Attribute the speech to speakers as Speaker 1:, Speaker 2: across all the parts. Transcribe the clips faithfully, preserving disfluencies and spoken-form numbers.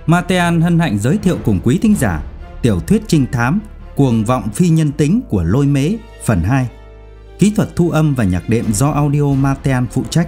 Speaker 1: Matean hân hạnh giới thiệu cùng quý thính giả tiểu thuyết trinh thám Cuồng vọng phi nhân tính của Lôi Mễ phần hai. Kỹ thuật thu âm và nhạc đệm do Audio Matean phụ trách.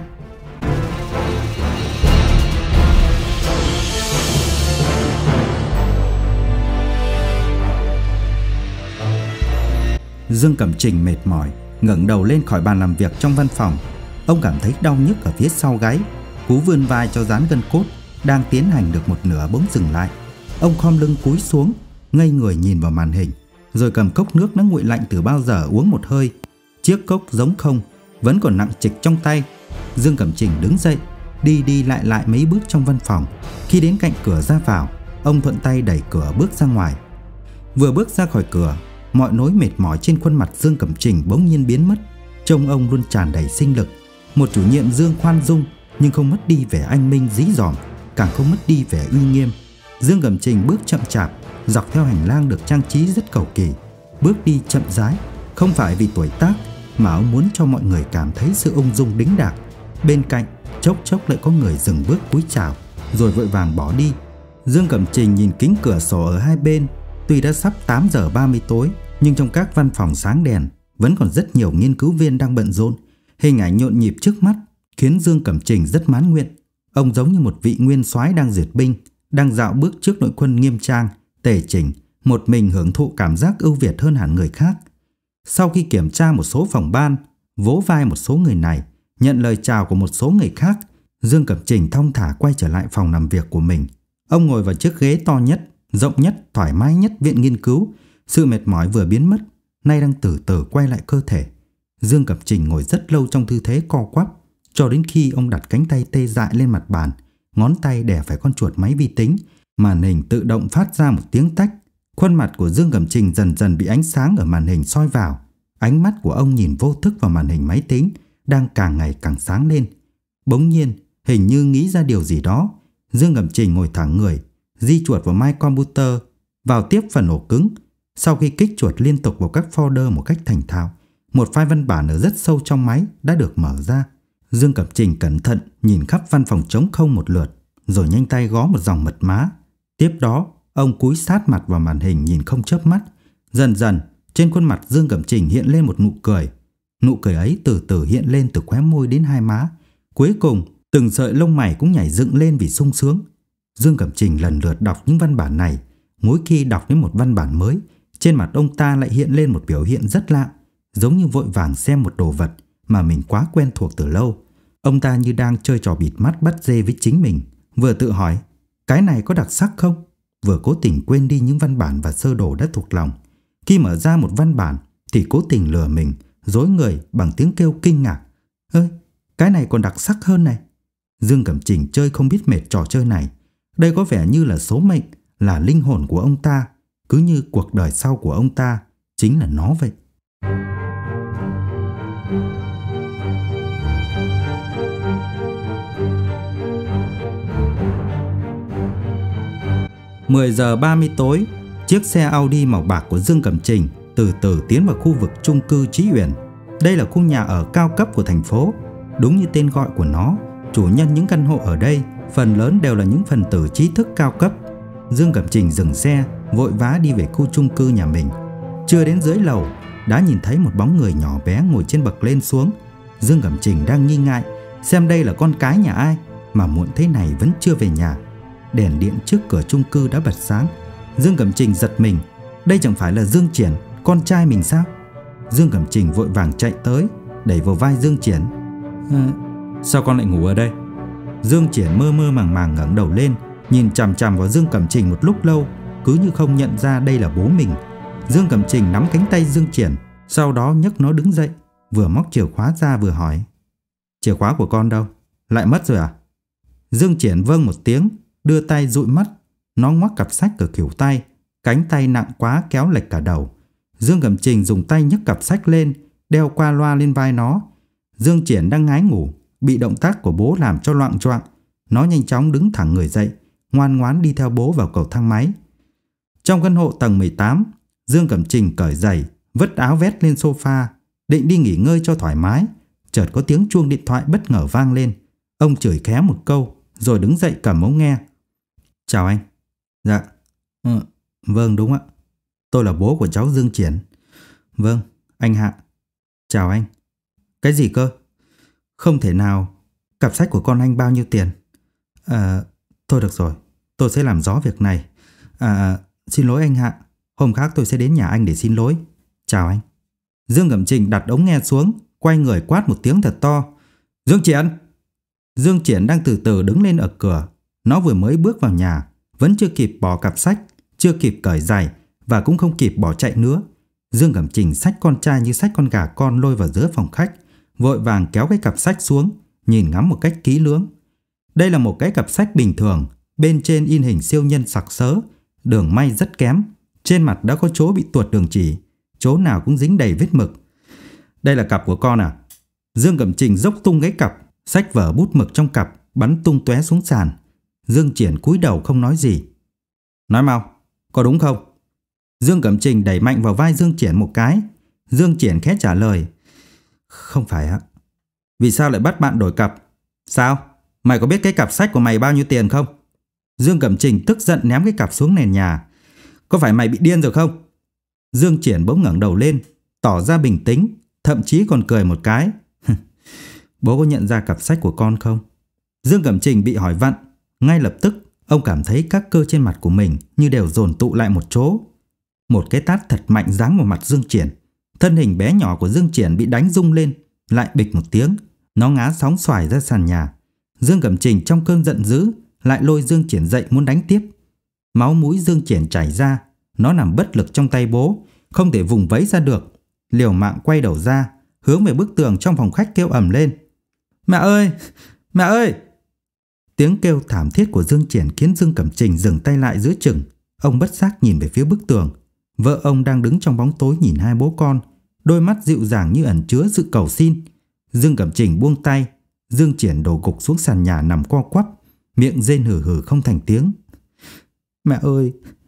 Speaker 1: Dương Cẩm Trình mệt mỏi ngẩng đầu lên khỏi bàn làm việc trong văn phòng. Ông cảm thấy đau nhức ở phía sau gáy. Cú vươn vai cho dán gân cốt đang tiến hành được một nửa bỗng dừng lại. Ông khom lưng cúi xuống, ngây người nhìn vào màn hình, rồi cầm cốc nước đã nguội lạnh từ bao giờ uống một hơi. Chiếc cốc giống không, vẫn còn nặng trịch trong tay. Dương Cẩm Trình đứng dậy, đi đi lại lại mấy bước trong văn phòng. Khi đến cạnh cửa ra vào, ông thuận tay đẩy cửa bước ra ngoài. Vừa bước ra khỏi cửa, mọi nỗi mệt mỏi trên khuôn mặt Dương Cẩm Trình bỗng nhiên biến mất. Trông ông luôn tràn đầy sinh lực. Một chủ nhiệm Dương khoan dung, nhưng không mất đi vẻ anh minh dí dỏm, càng không mất đi vẻ uy nghiêm. Dương Cẩm Trình bước chậm chạp dọc theo hành lang được trang trí rất cầu kỳ. Bước đi chậm rãi, không phải vì tuổi tác, mà ông muốn cho mọi người cảm thấy sự ung dung đĩnh đạc. Bên cạnh chốc chốc lại có người dừng bước cúi chào, rồi vội vàng bỏ đi. Dương Cẩm Trình nhìn kính cửa sổ ở hai bên. Tuy đã sắp tám giờ ba mươi tối, nhưng trong các văn phòng sáng đèn vẫn còn rất nhiều nghiên cứu viên đang bận rộn. Hình ảnh nhộn nhịp trước mắt khiến Dương Cẩm Trình rất mãn nguyện. Ông giống như một vị nguyên soái đang duyệt binh, đang dạo bước trước đội quân nghiêm trang, tề chỉnh, một mình hưởng thụ cảm giác ưu việt hơn hẳn người khác. Sau khi kiểm tra một số phòng ban, vỗ vai một số người này, nhận lời chào của một số người khác, Dương Cẩm Trình thong thả quay trở lại phòng làm việc của mình. Ông ngồi vào chiếc ghế to nhất, rộng nhất, thoải mái nhất viện nghiên cứu. Sự mệt mỏi vừa biến mất, nay đang từ từ quay lại cơ thể. Dương Cẩm Trình ngồi rất lâu trong tư thế co quắp, cho đến khi ông đặt cánh tay tê dại lên mặt bàn, ngón tay đè phải con chuột máy vi tính. Màn hình tự động phát ra một tiếng tách. Khuôn mặt của Dương Cẩm Trình dần dần bị ánh sáng ở màn hình soi vào. Ánh mắt của ông nhìn vô thức vào màn hình máy tính đang càng ngày càng sáng lên. Bỗng nhiên, hình như nghĩ ra điều gì đó, Dương Cẩm Trình ngồi thẳng người, di chuột vào My Computer, vào tiếp phần ổ cứng. Sau khi kích chuột liên tục vào các folder một cách thành thạo, một file văn bản ở rất sâu trong máy đã được mở ra. Dương Cẩm Trình cẩn thận nhìn khắp văn phòng trống không một lượt, rồi nhanh tay gõ một dòng mật mã. Tiếp đó, ông cúi sát mặt vào màn hình nhìn không chớp mắt. Dần dần, trên khuôn mặt Dương Cẩm Trình hiện lên một nụ cười. Nụ cười ấy từ từ hiện lên từ khóe môi đến hai má. Cuối cùng, từng sợi lông mày cũng nhảy dựng lên vì sung sướng. Dương Cẩm Trình lần lượt đọc những văn bản này. Mỗi khi đọc đến một văn bản mới, trên mặt ông ta lại hiện lên một biểu hiện rất lạ, giống như vội vàng xem một đồ vật mà mình quá quen thuộc từ lâu. Ông ta như đang chơi trò bịt mắt bắt dê với chính mình, vừa tự hỏi cái này có đặc sắc không, vừa cố tình quên đi những văn bản và sơ đồ đã thuộc lòng. Khi mở ra một văn bản thì cố tình lừa mình, dối người bằng tiếng kêu kinh ngạc: ơi, cái này còn đặc sắc hơn này. Dương Cẩm Trình chơi không biết mệt trò chơi này. Đây có vẻ như là số mệnh, là linh hồn của ông ta, cứ như cuộc đời sau của ông ta chính là nó vậy. mười giờ ba mươi tối, chiếc xe Audi màu bạc của Dương Cẩm Trình từ từ tiến vào khu vực chung cư Chí Uyển. Đây là khu nhà ở cao cấp của thành phố. Đúng như tên gọi của nó, chủ nhân những căn hộ ở đây phần lớn đều là những phần tử trí thức cao cấp. Dương Cẩm Trình dừng xe, vội vã đi về khu chung cư nhà mình. Chưa đến dưới lầu, đã nhìn thấy một bóng người nhỏ bé ngồi trên bậc lên xuống. Dương Cẩm Trình đang nghi ngại xem đây là con cái nhà ai mà muộn thế này vẫn chưa về nhà. Đèn điện trước cửa chung cư đã bật sáng. Dương Cẩm Trình giật mình, đây chẳng phải là Dương Triển, con trai mình sao? Dương Cẩm Trình vội vàng chạy tới, đẩy vào vai Dương Triển. À, sao con lại ngủ ở đây? Dương Triển mơ mơ màng màng ngẩng đầu lên, nhìn chằm chằm vào Dương Cẩm Trình một lúc lâu, cứ như không nhận ra đây là bố mình. Dương Cẩm Trình nắm cánh tay Dương Triển, sau đó nhấc nó đứng dậy, vừa móc chìa khóa ra vừa hỏi: chìa khóa của con đâu? Lại mất rồi à? Dương Triển vâng một tiếng, đưa tay dụi mắt. Nó ngoắc cặp sách ở khuỷu tay, cánh tay nặng quá kéo lệch cả đầu. Dương Cẩm Trình dùng tay nhấc cặp sách lên, đeo qua loa lên vai nó. Dương Triển đang ngái ngủ, bị động tác của bố làm cho loạng choạng. Nó nhanh chóng đứng thẳng người dậy, ngoan ngoãn đi theo bố vào cầu thang máy. Trong căn hộ tầng mười tám, Dương Cẩm Trình cởi giày, vứt áo vest lên sofa, định đi nghỉ ngơi cho thoải mái. Chợt có tiếng chuông điện thoại bất ngờ vang lên. Ông chửi khé một câu, rồi đứng dậy cầm ống nghe. Chào anh, Dạ, ừ, vâng đúng ạ. Tôi là bố của cháu Dương Triển. Vâng, anh Hạ. Chào anh. Cái gì cơ? Không thể nào. Cặp sách của con anh bao nhiêu tiền? À, thôi được rồi, tôi sẽ làm rõ việc này. À, xin lỗi anh Hạ. Hôm khác tôi sẽ đến nhà anh để xin lỗi. Chào anh. Dương Cẩm Trình đặt ống nghe xuống, quay người quát một tiếng thật to. Dương Triển! Dương Triển đang từ từ đứng lên ở cửa. Nó vừa mới bước vào nhà, vẫn chưa kịp bỏ cặp sách, chưa kịp cởi giày và cũng không kịp bỏ chạy nữa. Dương Cẩm Trình xách con trai như xách con gà con lôi vào giữa phòng khách, vội vàng kéo cái cặp sách xuống, nhìn ngắm một cách kỹ lưỡng. Đây là một cái cặp sách bình thường, bên trên in hình siêu nhân sặc sỡ, đường may rất kém, trên mặt đã có chỗ bị tuột đường chỉ, chỗ nào cũng dính đầy vết mực. Đây là cặp của con à? Dương Cẩm Trình dốc tung cái cặp, xách vở bút mực trong cặp bắn tung tóe xuống sàn. Dương Triển cúi đầu không nói gì. Nói mau, có đúng không? Dương Cẩm Trình đẩy mạnh vào vai Dương Triển một cái. Dương Triển khẽ trả lời. Không phải ạ. Vì sao lại bắt bạn đổi cặp? Sao? Mày có biết cái cặp sách của mày bao nhiêu tiền không? Dương Cẩm Trình tức giận ném cái cặp xuống nền nhà. Có phải mày bị điên rồi không? Dương Triển bỗng ngẩng đầu lên, tỏ ra bình tĩnh, thậm chí còn cười một cái. Bố có nhận ra cặp sách của con không? Dương Cẩm Trình bị hỏi vặn. Ngay lập tức ông cảm thấy các cơ trên mặt của mình như đều dồn tụ lại một chỗ. Một cái tát thật mạnh giáng vào mặt Dương Triển. Thân hình bé nhỏ của Dương Triển bị đánh rung lên, lại bịch một tiếng, nó ngã sóng xoài ra sàn nhà. Dương Cẩm Trình trong cơn giận dữ lại lôi Dương Triển dậy muốn đánh tiếp. Máu mũi Dương Triển chảy ra, nó nằm bất lực trong tay bố, không thể vùng vẫy ra được. Liều mạng quay đầu ra, hướng về bức tường trong phòng khách kêu ầm lên. Mẹ ơi! Mẹ ơi! Tiếng kêu thảm thiết của Dương Triển khiến Dương Cẩm Trình dừng tay lại giữa chừng. Ông bất giác nhìn về phía bức tường. Vợ ông đang đứng trong bóng tối nhìn hai bố con, đôi mắt dịu dàng như ẩn chứa sự cầu xin. Dương Cẩm Trình buông tay. Dương Triển đổ gục xuống sàn nhà nằm co quắp, miệng rên hừ hừ không thành tiếng. Mẹ ơi!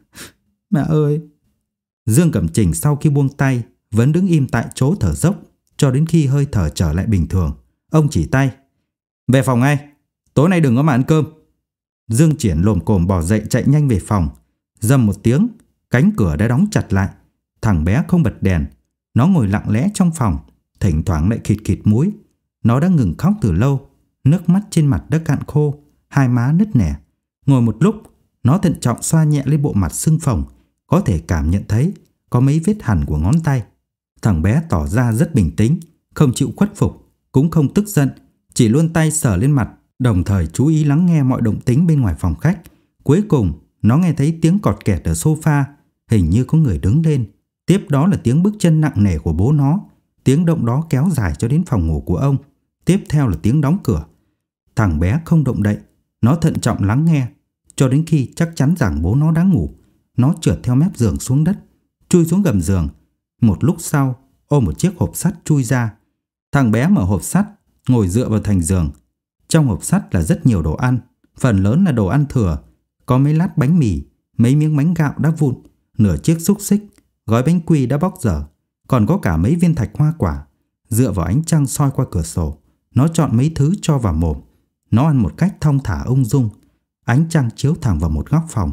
Speaker 1: Mẹ ơi! Dương Cẩm Trình sau khi buông tay vẫn đứng im tại chỗ thở dốc cho đến khi hơi thở trở lại bình thường. Ông chỉ tay. Về phòng ngay, tối nay đừng có mà ăn cơm. Dương Triển lồm cồm bò dậy chạy nhanh về phòng. Rầm một tiếng, cánh cửa đã đóng chặt lại. Thằng bé không bật đèn. Nó ngồi lặng lẽ trong phòng, thỉnh thoảng lại khịt khịt mũi. Nó đã ngừng khóc từ lâu, nước mắt trên mặt đã cạn khô, hai má nứt nẻ. Ngồi một lúc, nó thận trọng xoa nhẹ lên bộ mặt sưng phồng, có thể cảm nhận thấy có mấy vết hằn của ngón tay. Thằng bé tỏ ra rất bình tĩnh, không chịu khuất phục, cũng không tức giận, chỉ luôn tay sờ lên mặt, đồng thời chú ý lắng nghe mọi động tĩnh bên ngoài phòng khách. Cuối cùng, nó nghe thấy tiếng cọt kẹt ở sofa, hình như có người đứng lên. Tiếp đó là tiếng bước chân nặng nề của bố nó. Tiếng động đó kéo dài cho đến phòng ngủ của ông. Tiếp theo là tiếng đóng cửa. Thằng bé không động đậy, nó thận trọng lắng nghe, cho đến khi chắc chắn rằng bố nó đã ngủ. Nó trượt theo mép giường xuống đất, chui xuống gầm giường. Một lúc sau, ôm một chiếc hộp sắt chui ra. Thằng bé mở hộp sắt, ngồi dựa vào thành giường. Trong hộp sắt là rất nhiều đồ ăn, phần lớn là đồ ăn thừa. Có mấy lát bánh mì, mấy miếng bánh gạo đã vụn, nửa chiếc xúc xích, gói bánh quy đã bóc dở, còn có cả mấy viên thạch hoa quả. Dựa vào ánh trăng soi qua cửa sổ, nó chọn mấy thứ cho vào mồm. Nó ăn một cách thong thả ung dung. Ánh trăng chiếu thẳng vào một góc phòng.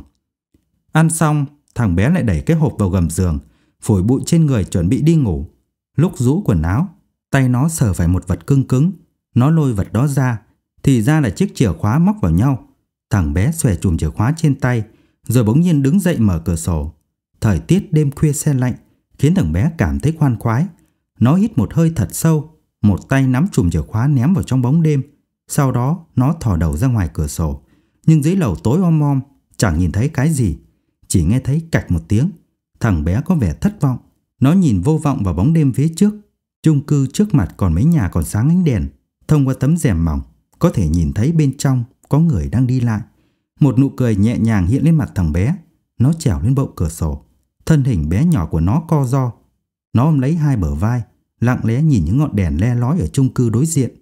Speaker 1: Ăn xong, thằng bé lại đẩy cái hộp vào gầm giường, phủi bụi trên người chuẩn bị đi ngủ. Lúc rũ quần áo, tay nó sờ phải một vật cứng cứng. Nó lôi vật đó ra, thì ra là chiếc chìa khóa móc vào nhau. Thằng bé xòe chùm chìa khóa trên tay, rồi bỗng nhiên đứng dậy mở cửa sổ. Thời tiết đêm khuya se lạnh khiến thằng bé cảm thấy khoan khoái. Nó hít một hơi thật sâu, một tay nắm chùm chìa khóa ném vào trong bóng đêm. Sau đó nó thò đầu ra ngoài cửa sổ. Nhưng dưới lầu tối om om, chẳng nhìn thấy cái gì, chỉ nghe thấy cạch một tiếng. Thằng bé có vẻ thất vọng. Nó nhìn vô vọng vào bóng đêm phía trước. Chung cư trước mặt còn mấy nhà còn sáng ánh đèn. Thông qua tấm rèm mỏng, có thể nhìn thấy bên trong có người đang đi lại. Một nụ cười nhẹ nhàng hiện lên mặt thằng bé. Nó trèo lên bậu cửa sổ. Thân hình bé nhỏ của nó co ro. Nó ôm lấy hai bờ vai, lặng lẽ nhìn những ngọn đèn le lói ở chung cư đối diện.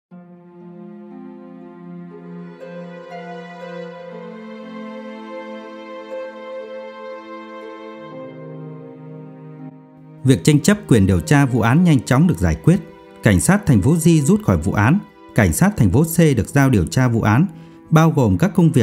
Speaker 1: Việc tranh chấp quyền điều tra vụ án nhanh chóng được giải quyết. Cảnh sát thành phố Di rút khỏi vụ án. Cảnh sát thành phố C được giao điều tra vụ án, bao gồm các công việc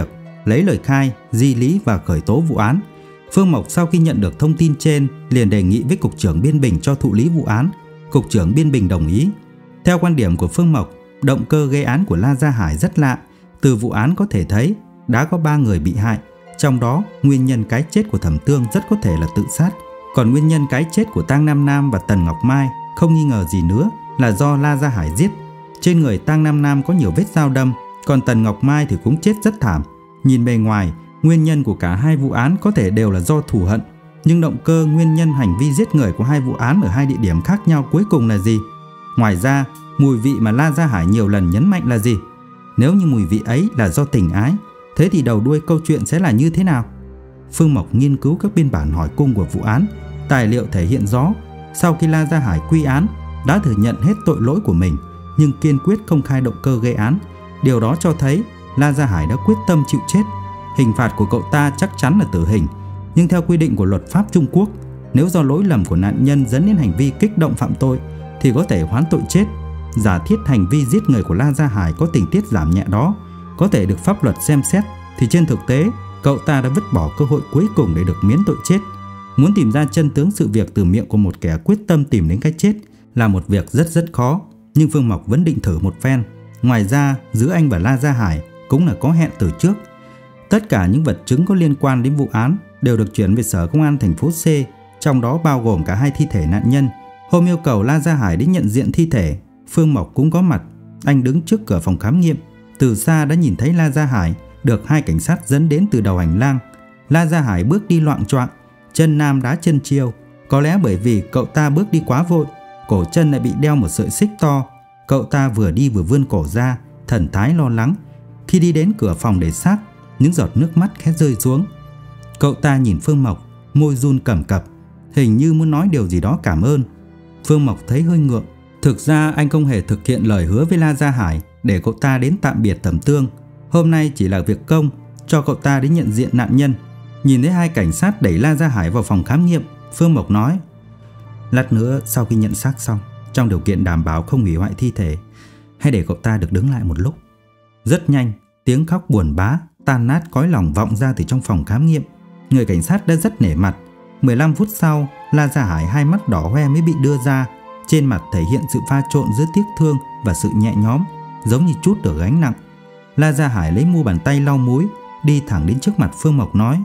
Speaker 1: lấy lời khai, di lý và khởi tố vụ án. Phương Mộc sau khi nhận được thông tin trên liền đề nghị với Cục trưởng Biên Bình cho thụ lý vụ án. Cục trưởng Biên Bình đồng ý. Theo quan điểm của Phương Mộc, động cơ gây án của La Gia Hải rất lạ. Từ vụ án có thể thấy đã có ba người bị hại, trong đó nguyên nhân cái chết của Thẩm Tương rất có thể là tự sát, còn nguyên nhân cái chết của Tang Nam Nam và Tần Ngọc Mai không nghi ngờ gì nữa là do La Gia Hải giết. Trên người Tang Nam Nam có nhiều vết dao đâm, còn Tần Ngọc Mai thì cũng chết rất thảm. Nhìn bề ngoài, nguyên nhân của cả hai vụ án có thể đều là do thù hận, nhưng động cơ, nguyên nhân hành vi giết người của hai vụ án ở hai địa điểm khác nhau cuối cùng là gì? Ngoài ra, mùi vị mà La Gia Hải nhiều lần nhấn mạnh là gì? Nếu như mùi vị ấy là do tình ái, thế thì đầu đuôi câu chuyện sẽ là như thế nào? Phương Mộc nghiên cứu các biên bản hỏi cung của vụ án, tài liệu thể hiện rõ sau khi La Gia Hải quy án đã thừa nhận hết tội lỗi của mình, nhưng kiên quyết không khai động cơ gây án. Điều đó cho thấy La Gia Hải đã quyết tâm chịu chết. Hình phạt của cậu ta chắc chắn là tử hình, nhưng theo quy định của luật pháp Trung Quốc, nếu do lỗi lầm của nạn nhân dẫn đến hành vi kích động phạm tội thì có thể hoán tội chết. Giả thiết hành vi giết người của La Gia Hải có tình tiết giảm nhẹ đó có thể được pháp luật xem xét, thì trên thực tế cậu ta đã vứt bỏ cơ hội cuối cùng để được miễn tội chết. Muốn tìm ra chân tướng sự việc từ miệng của một kẻ quyết tâm tìm đến cái chết là một việc rất rất khó, nhưng Phương Mộc vẫn định thử một phen. Ngoài ra, giữa anh và La Gia Hải cũng là có hẹn từ trước. Tất cả những vật chứng có liên quan đến vụ án đều được chuyển về sở công an thành phố C, trong đó bao gồm cả hai thi thể nạn nhân. Hôm yêu cầu La Gia Hải đến nhận diện thi thể, Phương Mộc cũng có mặt. Anh đứng trước cửa phòng khám nghiệm, từ xa đã nhìn thấy La Gia Hải được hai cảnh sát dẫn đến từ đầu hành lang. La Gia Hải bước đi loạng choạng, chân nam đá chân chiêu. Có lẽ bởi vì cậu ta bước đi quá vội, cổ chân lại bị đeo một sợi xích to. Cậu ta vừa đi vừa vươn cổ ra, thần thái lo lắng. Khi đi đến cửa phòng để xác, những giọt nước mắt khẽ rơi xuống. Cậu ta nhìn Phương Mộc, môi run cầm cập, hình như muốn nói điều gì đó cảm ơn. Phương Mộc thấy hơi ngượng. Thực ra anh không hề thực hiện lời hứa với La Gia Hải để cậu ta đến tạm biệt Thẩm Tương. Hôm nay chỉ là việc công, cho cậu ta đến nhận diện nạn nhân. Nhìn thấy hai cảnh sát đẩy La Gia Hải vào phòng khám nghiệm, Phương Mộc nói: lát nữa sau khi nhận xác xong, trong điều kiện đảm bảo không hủy hoại thi thể, hãy để cậu ta được đứng lại một lúc. Rất nhanh, tiếng khóc buồn bã tan nát cõi lòng vọng ra từ trong phòng khám nghiệm. Người cảnh sát đã rất nể mặt. mười lăm phút sau, La Gia Hải hai mắt đỏ hoe mới bị đưa ra. Trên mặt thể hiện sự pha trộn giữa tiếc thương và sự nhẹ nhõm, giống như trút được gánh nặng. La Gia Hải lấy mu bàn tay lau mũi, đi thẳng đến trước mặt Phương Mộc nói: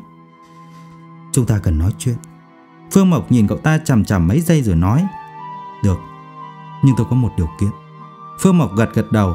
Speaker 1: chúng ta cần nói chuyện. Phương Mộc nhìn cậu ta chằm chằm mấy giây rồi nói: được, nhưng tôi có một điều kiện. Phương Mộc gật gật đầu.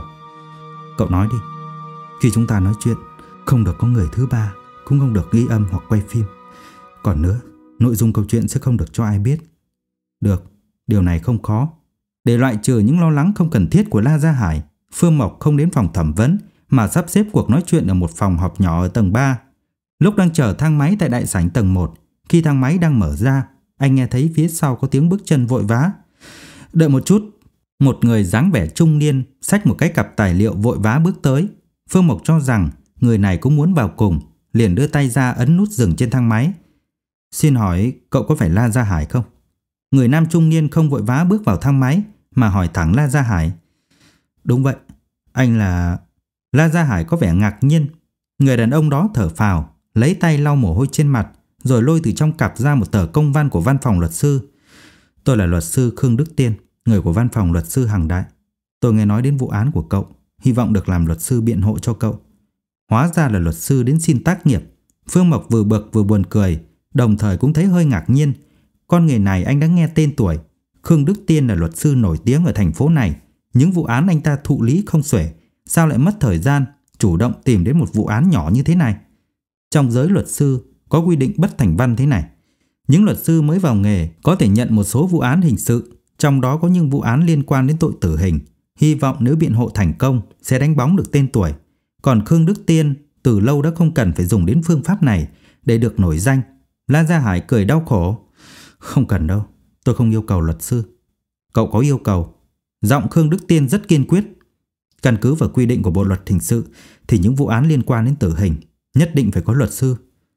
Speaker 1: Cậu nói đi. Khi chúng ta nói chuyện, không được có người thứ ba, cũng không được ghi âm hoặc quay phim. Còn nữa, nội dung câu chuyện sẽ không được cho ai biết. Được, điều này không khó. Để loại trừ những lo lắng không cần thiết của La Gia Hải, Phương Mộc không đến phòng thẩm vấn mà sắp xếp cuộc nói chuyện ở một phòng họp nhỏ ở tầng ba. Lúc đang chờ thang máy tại đại sảnh tầng một, khi thang máy đang mở ra, anh nghe thấy phía sau có tiếng bước chân vội vã. Đợi một chút. Một người dáng vẻ trung niên xách một cái cặp tài liệu vội vã bước tới. Phương Mộc cho rằng người này cũng muốn vào cùng, liền đưa tay ra ấn nút dừng trên thang máy. Xin hỏi cậu có phải La Gia Hải không? Người nam trung niên không vội vã bước vào thang máy mà hỏi thẳng La Gia Hải. Đúng vậy, anh là... La Gia Hải có vẻ ngạc nhiên. Người đàn ông đó thở phào, lấy tay lau mồ hôi trên mặt, rồi lôi từ trong cặp ra một tờ công văn của văn phòng luật sư. Tôi là luật sư Khương Đức Tiên, người của văn phòng luật sư Hằng Đại. Tôi nghe nói đến vụ án của cậu, hy vọng được làm luật sư biện hộ cho cậu. Hóa ra là luật sư đến xin tác nghiệp. Phương Mộc vừa bực vừa buồn cười, đồng thời cũng thấy hơi ngạc nhiên. Con người này anh đã nghe tên tuổi. Khương Đức Tiên là luật sư nổi tiếng ở thành phố này. Những vụ án anh ta thụ lý không xuể, sao lại mất thời gian chủ động tìm đến một vụ án nhỏ như thế này? Trong giới luật sư có quy định bất thành văn thế này: những luật sư mới vào nghề có thể nhận một số vụ án hình sự, trong đó có những vụ án liên quan đến tội tử hình. Hy vọng nếu biện hộ thành công sẽ đánh bóng được tên tuổi. Còn Khương Đức Tiên từ lâu đã không cần phải dùng đến phương pháp này để được nổi danh. La Gia Hải cười đau khổ. Không cần đâu, tôi không yêu cầu luật sư. Cậu có yêu cầu? Giọng Khương Đức Tiên rất kiên quyết. Căn cứ vào quy định của Bộ luật hình sự thì những vụ án liên quan đến tử hình nhất định phải có luật sư.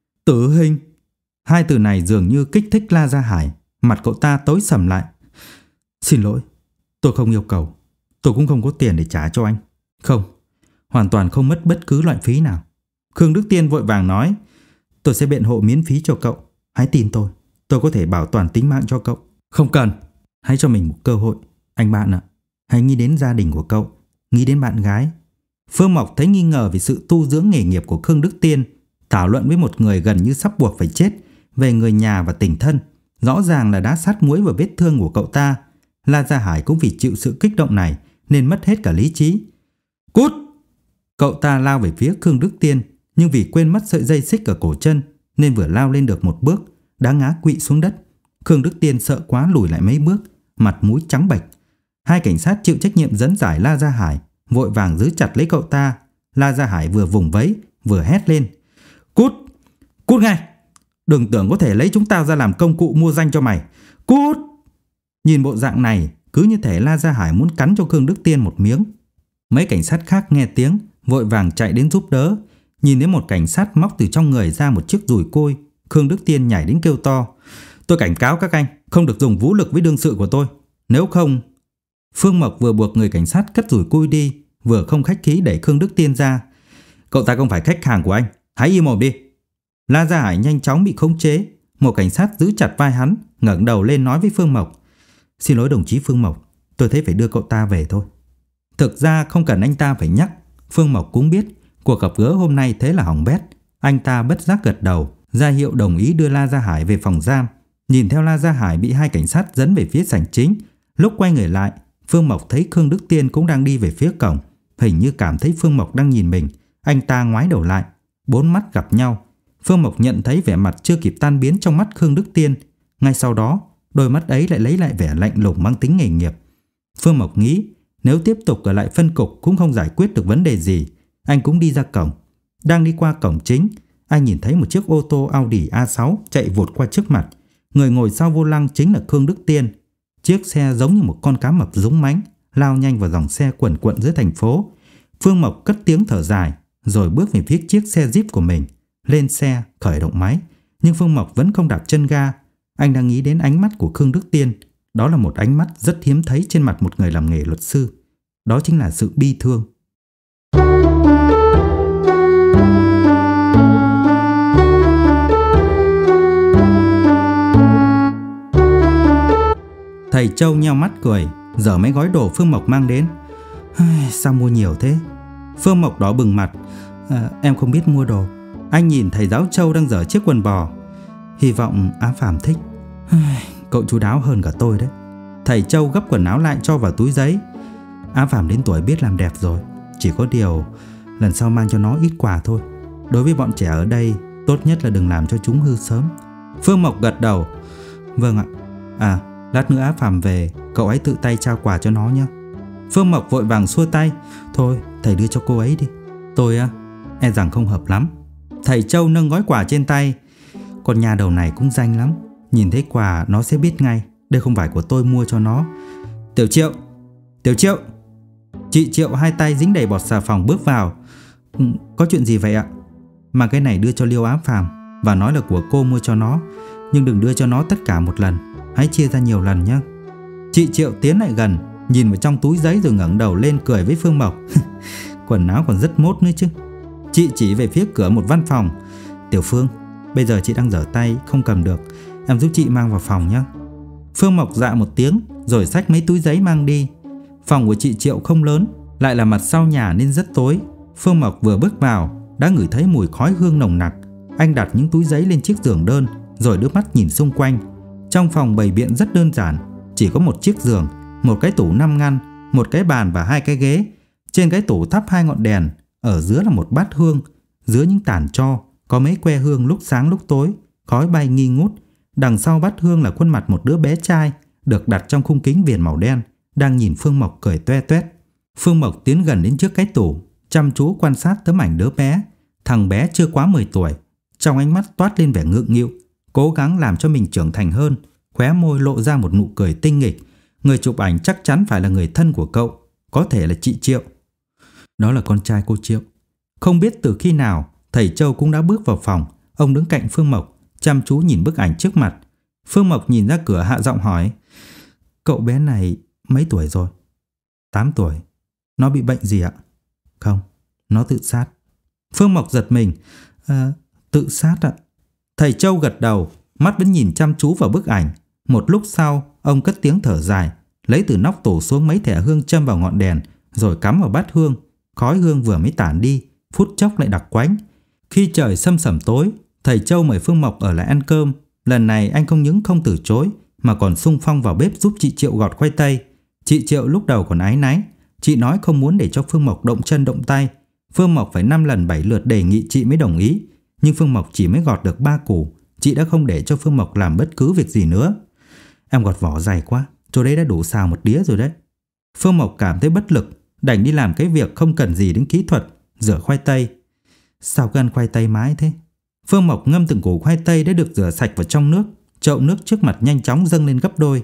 Speaker 1: Tử hình? Hai từ này dường như kích thích La Gia Hải. Mặt cậu ta tối sầm lại. Xin lỗi, tôi không yêu cầu. Tôi cũng không có tiền để trả cho anh. Không, hoàn toàn không mất bất cứ loại phí nào. Khương Đức Tiên vội vàng nói: Tôi sẽ biện hộ miễn phí cho cậu. Hãy tin tôi, tôi có thể bảo toàn tính mạng cho cậu. Không cần, hãy cho mình một cơ hội. Anh bạn ạ, hãy nghĩ đến gia đình của cậu, nghĩ đến bạn gái. Phương Mộc thấy nghi ngờ về sự tu dưỡng nghề nghiệp của Khương Đức Tiên, thảo luận với một người gần như sắp buộc phải chết về người nhà và tình thân. Rõ ràng là đã sát muối vào vết thương của cậu ta. La Gia Hải cũng vì chịu sự kích động này nên mất hết cả lý trí. Cút! Cậu ta lao về phía Khương Đức Tiên, nhưng vì quên mất sợi dây xích ở cổ chân nên vừa lao lên được một bước đã ngã quỵ xuống đất. Khương Đức Tiên sợ quá lùi lại mấy bước, mặt mũi trắng bệch. Hai cảnh sát chịu trách nhiệm dẫn giải La Gia Hải vội vàng giữ chặt lấy cậu ta. La Gia Hải vừa vùng vẫy vừa hét lên: Cút! Cút ngay! Đừng tưởng có thể lấy chúng tao ra làm công cụ mua danh cho mày. Cút! Nhìn bộ dạng này, cứ như thể La Gia Hải muốn cắn cho Khương Đức Tiên một miếng. Mấy cảnh sát khác nghe tiếng vội vàng chạy đến giúp đỡ. Nhìn thấy một cảnh sát móc từ trong người ra một chiếc dùi côi, Khương Đức Tiên nhảy đến kêu to: Tôi cảnh cáo các anh không được dùng vũ lực với đương sự của tôi, nếu không... Phương Mộc vừa buộc người cảnh sát cất dùi cui đi, vừa không khách khí đẩy Khương Đức Tiên ra. Cậu ta không phải khách hàng của anh, hãy im mồm đi. La Gia Hải nhanh chóng bị khống chế. Một cảnh sát giữ chặt vai hắn, ngẩng đầu lên nói với Phương Mộc: Xin lỗi đồng chí Phương Mộc, tôi thấy phải đưa cậu ta về thôi. Thực ra không cần anh ta phải nhắc, Phương Mộc cũng biết cuộc gặp gỡ hôm nay thế là hỏng bét. Anh ta bất giác gật đầu, ra hiệu đồng ý đưa La Gia Hải về phòng giam. Nhìn theo La Gia Hải bị hai cảnh sát dẫn về phía sảnh chính, lúc quay người lại, Phương Mộc thấy Khương Đức Tiên cũng đang đi về phía cổng. Hình như cảm thấy Phương Mộc đang nhìn mình, anh ta ngoái đầu lại, bốn mắt gặp nhau. Phương Mộc nhận thấy vẻ mặt chưa kịp tan biến trong mắt Khương Đức Tiên. Ngay sau đó, đôi mắt ấy lại lấy lại vẻ lạnh lùng mang tính nghề nghiệp. Phương Mộc nghĩ nếu tiếp tục ở lại phân cục cũng không giải quyết được vấn đề gì. Anh cũng đi ra cổng. Đang đi qua cổng chính, anh nhìn thấy một chiếc ô tô Audi A sáu chạy vụt qua trước mặt. Người ngồi sau vô lăng chính là Khương Đức Tiên. Chiếc xe giống như một con cá mập dũng mãnh lao nhanh vào dòng xe quần quận dưới thành phố. Phương Mộc cất tiếng thở dài rồi bước về phía chiếc xe Jeep của mình. Lên xe khởi động máy, nhưng Phương Mộc vẫn không đạp chân ga. Anh đang nghĩ đến ánh mắt của Khương Đức Tiên. Đó là một ánh mắt rất hiếm thấy trên mặt một người làm nghề luật sư. Đó chính là sự bi thương. Thầy Châu nheo mắt cười, dở mấy gói đồ Phương Mộc mang đến. Sao mua nhiều thế? Phương Mộc đỏ bừng mặt. À, em không biết mua đồ. Anh nhìn thầy giáo Châu đang dở chiếc quần bò. Hy vọng Á Phàm thích. Cậu chu đáo hơn cả tôi đấy. Thầy Châu gấp quần áo lại cho vào túi giấy. Á Phàm đến tuổi biết làm đẹp rồi. Chỉ có điều lần sau mang cho nó ít quà thôi. Đối với bọn trẻ ở đây, tốt nhất là đừng làm cho chúng hư sớm. Phương Mộc gật đầu. Vâng ạ. À, lát nữa Á Phàm về, cậu ấy tự tay trao quà cho nó nhé. Phương Mộc vội vàng xua tay. Thôi, thầy đưa cho cô ấy đi. Tôi á, e rằng không hợp lắm. Thầy Châu nâng gói quà trên tay. Con nhà đầu này cũng danh lắm. Nhìn thấy quà nó sẽ biết ngay đây không phải của tôi mua cho nó. Tiểu Triệu, Tiểu Triệu. Chị Triệu hai tay dính đầy bọt xà phòng bước vào. Ừ, có chuyện gì vậy ạ? Mà cái này đưa cho Liêu Á Phàm và nói là của cô mua cho nó. Nhưng đừng đưa cho nó tất cả một lần, hãy chia ra nhiều lần nhé. Chị Triệu tiến lại gần, nhìn vào trong túi giấy rồi ngẩng đầu lên cười với Phương Mộc. Quần áo còn rất mốt nữa chứ. Chị chỉ về phía cửa một văn phòng. Tiểu Phương, bây giờ chị đang dở tay không cầm được, em giúp chị mang vào phòng nhé. Phương Mộc dạ một tiếng rồi xách mấy túi giấy mang đi. Phòng của chị Triệu không lớn, lại là mặt sau nhà nên rất tối. Phương Mộc vừa bước vào đã ngửi thấy mùi khói hương nồng nặc. Anh đặt những túi giấy lên chiếc giường đơn rồi đưa mắt nhìn xung quanh. Trong phòng bày biện rất đơn giản, chỉ có một chiếc giường, một cái tủ năm ngăn, một cái bàn và hai cái ghế. Trên cái tủ thắp hai ngọn đèn, ở giữa là một bát hương. Dưới những tàn tro có mấy que hương lúc sáng lúc tối, khói bay nghi ngút. Đằng sau bát hương là khuôn mặt một đứa bé trai được đặt trong khung kính viền màu đen, đang nhìn Phương Mộc cười toe toét. Phương Mộc tiến gần đến trước cái tủ, chăm chú quan sát tấm ảnh đứa bé. Thằng bé chưa quá mười tuổi, trong ánh mắt toát lên vẻ ngượng nghịu, cố gắng làm cho mình trưởng thành hơn. Khóe môi lộ ra một nụ cười tinh nghịch. Người chụp ảnh chắc chắn phải là người thân của cậu, có thể là chị Triệu. Đó là con trai cô Triệu. Không biết từ khi nào thầy Châu cũng đã bước vào phòng. Ông đứng cạnh Phương Mộc, chăm chú nhìn bức ảnh trước mặt. Phương Mộc nhìn ra cửa hạ giọng hỏi. Cậu bé này mấy tuổi rồi? Tám tuổi. Nó bị bệnh gì ạ? Không, nó tự sát. Phương Mộc giật mình. À, tự sát ạ. Thầy Châu gật đầu, mắt vẫn nhìn chăm chú vào bức ảnh. Một lúc sau, ông cất tiếng thở dài, lấy từ nóc tủ xuống mấy thẻ hương châm vào ngọn đèn, rồi cắm vào bát hương. Khói hương vừa mới tản đi, phút chốc lại đặc quánh. Khi trời sâm sẩm tối, thầy Châu mời Phương Mộc ở lại ăn cơm. Lần này anh không những không từ chối, mà còn xung phong vào bếp giúp chị Triệu gọt khoai tây. Chị Triệu lúc đầu còn áy náy. Chị nói không muốn để cho Phương Mộc động chân động tay. Phương Mộc phải năm lần bảy lượt đề nghị chị mới đồng ý. Nhưng Phương Mộc chỉ mới gọt được ba củ. Chị đã không để cho Phương Mộc làm bất cứ việc gì nữa. Em gọt vỏ dày quá, chỗ đấy đã đủ xào một đĩa rồi đấy. Phương Mộc cảm thấy bất lực, đành đi làm cái việc không cần gì đến kỹ thuật, rửa khoai tây. Sao cứ ăn khoai tây mãi thế? Phương Mộc ngâm từng củ khoai tây đã được rửa sạch vào trong nước. Chậu nước trước mặt nhanh chóng dâng lên gấp đôi.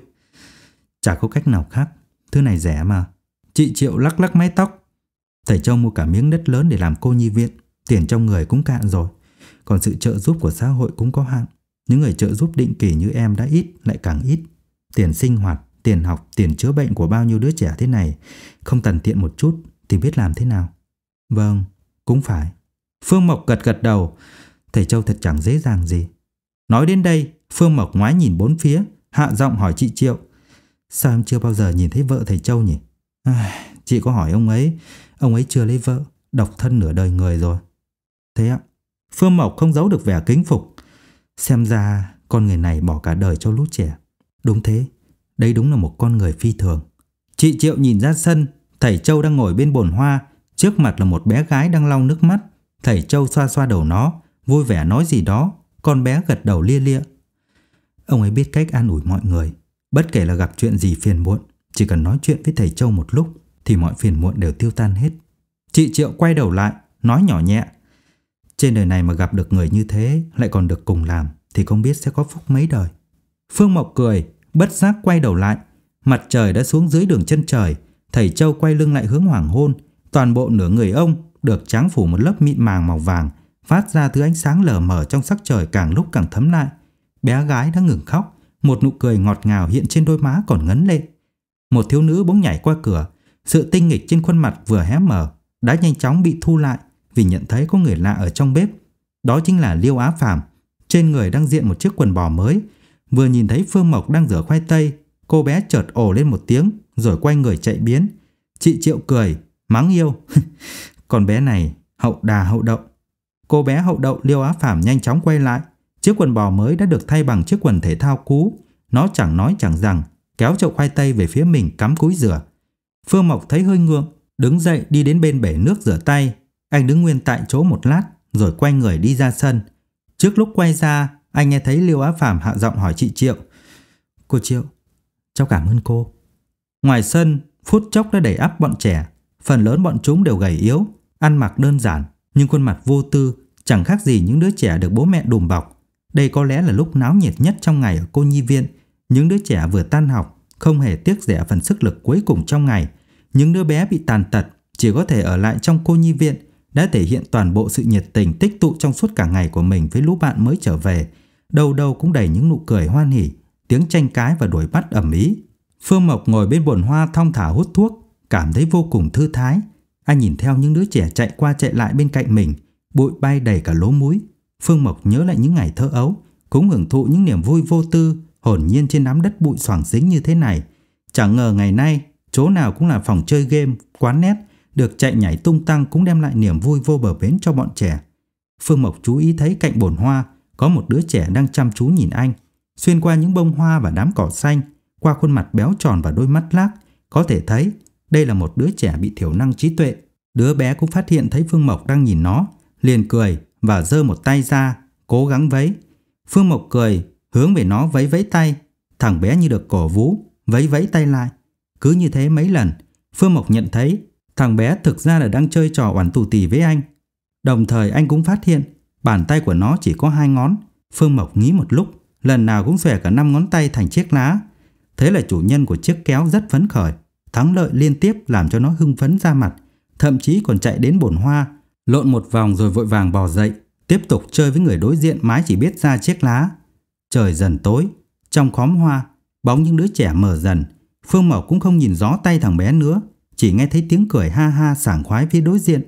Speaker 1: Chả có cách nào khác, thứ này rẻ mà. Chị Triệu lắc lắc mái tóc. Thầy Châu mua cả miếng đất lớn để làm cô nhi viện, tiền trong người cũng cạn rồi. Còn sự trợ giúp của xã hội cũng có hạn. Những người trợ giúp định kỳ như em đã ít lại càng ít. Tiền sinh hoạt, tiền học, tiền chữa bệnh của bao nhiêu đứa trẻ thế này không tằn tiện một chút thì biết làm thế nào? Vâng, cũng phải. Phương Mộc gật gật đầu. Thầy Châu thật chẳng dễ dàng gì. Nói đến đây, Phương Mộc ngoái nhìn bốn phía, hạ giọng hỏi chị Triệu. Sao em chưa bao giờ nhìn thấy vợ thầy Châu nhỉ? À, chị có hỏi ông ấy, ông ấy chưa lấy vợ, độc thân nửa đời người rồi. Thế ạ? Phương Mộc không giấu được vẻ kính phục. Xem ra con người này bỏ cả đời cho lũ trẻ. Đúng thế, đây đúng là một con người phi thường. Chị Triệu nhìn ra sân, thầy Châu đang ngồi bên bồn hoa, trước mặt là một bé gái đang lau nước mắt. Thầy Châu xoa xoa đầu nó, vui vẻ nói gì đó. Con bé gật đầu lia lịa. Ông ấy biết cách an ủi mọi người. Bất kể là gặp chuyện gì phiền muộn, chỉ cần nói chuyện với thầy Châu một lúc thì mọi phiền muộn đều tiêu tan hết. Chị Triệu quay đầu lại, nói nhỏ nhẹ. Trên đời này mà gặp được người như thế, lại còn được cùng làm, thì không biết sẽ có phúc mấy đời. Phương Mộc cười, bất giác quay đầu lại. Mặt trời đã xuống dưới đường chân trời. Thầy Châu quay lưng lại hướng hoàng hôn. Toàn bộ nửa người ông được tráng phủ một lớp mịn màng màu vàng, phát ra thứ ánh sáng lờ mờ trong sắc trời càng lúc càng thấm lại. Bé gái đã ngừng khóc, một nụ cười ngọt ngào hiện trên đôi má còn ngấn lệ. Một thiếu nữ bỗng nhảy qua cửa. Sự tinh nghịch trên khuôn mặt vừa hé mở đã nhanh chóng bị thu lại vì nhận thấy có người lạ ở trong bếp. Đó chính là Liêu Á Phàm. Trên người đang diện một chiếc quần bò mới. Vừa nhìn thấy Phương Mộc đang rửa khoai tây, cô bé chợt ồ lên một tiếng rồi quay người chạy biến. Chị Triệu cười, mắng yêu. Con bé này hậu đà hậu đậu. Cô bé hậu đậu Liêu Á Phàm nhanh chóng quay lại. Chiếc quần bò mới đã được thay bằng chiếc quần thể thao cũ. Nó chẳng nói chẳng rằng, kéo chậu khoai tây về phía mình cắm cúi rửa. Phương Mộc thấy hơi ngượng, đứng dậy đi đến bên bể nước rửa tay. Anh đứng nguyên tại chỗ một lát rồi quay người đi ra sân. Trước lúc quay ra, anh nghe thấy Liêu Á Phàm hạ giọng hỏi chị Triệu. Cô Triệu, cháu cảm ơn cô. Ngoài sân, phút chốc đã đầy ắp bọn trẻ. Phần lớn bọn chúng đều gầy yếu, ăn mặc đơn giản, nhưng khuôn mặt vô tư, chẳng khác gì những đứa trẻ được bố mẹ đùm bọc. Đây có lẽ là lúc náo nhiệt nhất trong ngày ở cô nhi viện. Những đứa trẻ vừa tan học, không hề tiếc rẻ phần sức lực cuối cùng trong ngày. Những đứa bé bị tàn tật, chỉ có thể ở lại trong cô nhi viện, đã thể hiện toàn bộ sự nhiệt tình tích tụ trong suốt cả ngày của mình với lũ bạn mới trở về. Đâu đâu cũng đầy những nụ cười hoan hỉ, tiếng tranh cãi và đuổi bắt ầm ĩ. Phương Mộc ngồi bên bồn hoa thong thả hút thuốc, cảm thấy vô cùng thư thái. Anh nhìn theo những đứa trẻ chạy qua chạy lại bên cạnh mình, bụi bay đầy cả lỗ mũi. Phương Mộc nhớ lại những ngày thơ ấu, cũng hưởng thụ những niềm vui vô tư, hồn nhiên trên đám đất bụi xoàng xính như thế này. Chẳng ngờ ngày nay, chỗ nào cũng là phòng chơi game, quán net, được chạy nhảy tung tăng cũng đem lại niềm vui vô bờ bến cho bọn trẻ. Phương Mộc chú ý thấy cạnh bồn hoa có một đứa trẻ đang chăm chú nhìn anh. Xuyên qua những bông hoa và đám cỏ xanh, qua khuôn mặt béo tròn và đôi mắt lác, có thể thấy đây là một đứa trẻ bị thiểu năng trí tuệ. Đứa bé cũng phát hiện thấy Phương Mộc đang nhìn nó, liền cười và giơ một tay ra, cố gắng vẫy. Phương Mộc cười, hướng về nó vẫy vẫy tay. Thằng bé như được cổ vũ, vẫy vẫy tay lại. Cứ như thế mấy lần, Phương Mộc nhận thấy thằng bé thực ra là đang chơi trò oằn tù tì với anh. Đồng thời anh cũng phát hiện bàn tay của nó chỉ có hai ngón. Phương Mộc nghĩ một lúc, lần nào cũng xòe cả năm ngón tay thành chiếc lá. Thế là chủ nhân của chiếc kéo rất phấn khởi. Thắng lợi liên tiếp làm cho nó hưng phấn ra mặt, thậm chí còn chạy đến bồn hoa, lộn một vòng rồi vội vàng bò dậy, tiếp tục chơi với người đối diện mãi chỉ biết ra chiếc lá. Trời dần tối, trong khóm hoa, bóng những đứa trẻ mờ dần. Phương Mộc cũng không nhìn rõ tay thằng bé nữa, chỉ nghe thấy tiếng cười ha ha sảng khoái phía đối diện.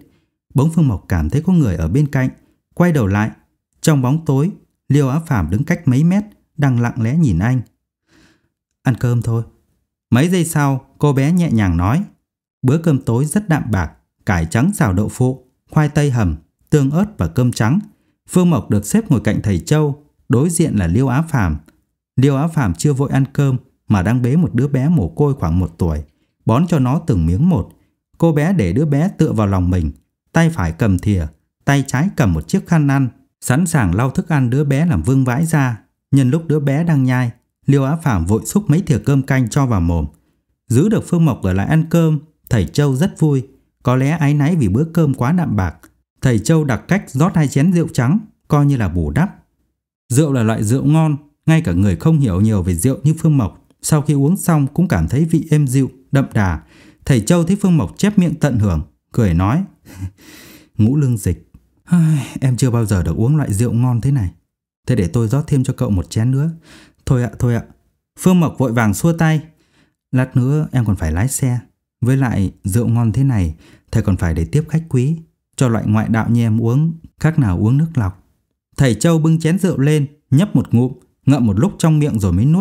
Speaker 1: Bỗng Phương Mộc cảm thấy có người ở bên cạnh. Quay đầu lại, trong bóng tối, Liêu Á Phàm đứng cách mấy mét, đang lặng lẽ nhìn anh. Ăn cơm thôi. Mấy giây sau, cô bé nhẹ nhàng nói. Bữa cơm tối rất đạm bạc, cải trắng xào đậu phụ, khoai tây hầm, tương ớt và cơm trắng. Phương Mộc được xếp ngồi cạnh thầy Châu, đối diện là Liêu Á Phàm. Liêu Á Phàm chưa vội ăn cơm mà đang bế một đứa bé mồ côi khoảng một tuổi, bón cho nó từng miếng một. Cô bé để đứa bé tựa vào lòng mình, tay phải cầm thìa, tay trái cầm một chiếc khăn ăn, sẵn sàng lau thức ăn đứa bé làm vương vãi ra. Nhân lúc đứa bé đang nhai, Liêu Á Phàm vội xúc mấy thìa cơm canh cho vào mồm. Giữ được Phương Mộc ở lại ăn cơm, thầy Châu rất vui. Có lẽ áy náy vì bữa cơm quá đạm bạc, thầy Châu đặt cách rót hai chén rượu trắng, coi như là bù đắp. Rượu là loại rượu ngon, ngay cả người không hiểu nhiều về rượu như Phương Mộc, sau khi uống xong cũng cảm thấy vị êm dịu, đậm đà. Thầy Châu thấy Phương Mộc chép miệng tận hưởng, cười nói. Ngũ Lương Dịch, em chưa bao giờ được uống loại rượu ngon thế này. Thế để tôi rót thêm cho cậu một chén nữa. Thôi ạ, thôi ạ. Phương Mộc vội vàng xua tay. Lát nữa em còn phải lái xe. Với lại rượu ngon thế này, thầy còn phải để tiếp khách quý. Cho loại ngoại đạo như em uống, khác nào uống nước lọc. Thầy Châu bưng chén rượu lên, nhấp một ngụm, ngậm một lúc trong miệng rồi mới nuốt.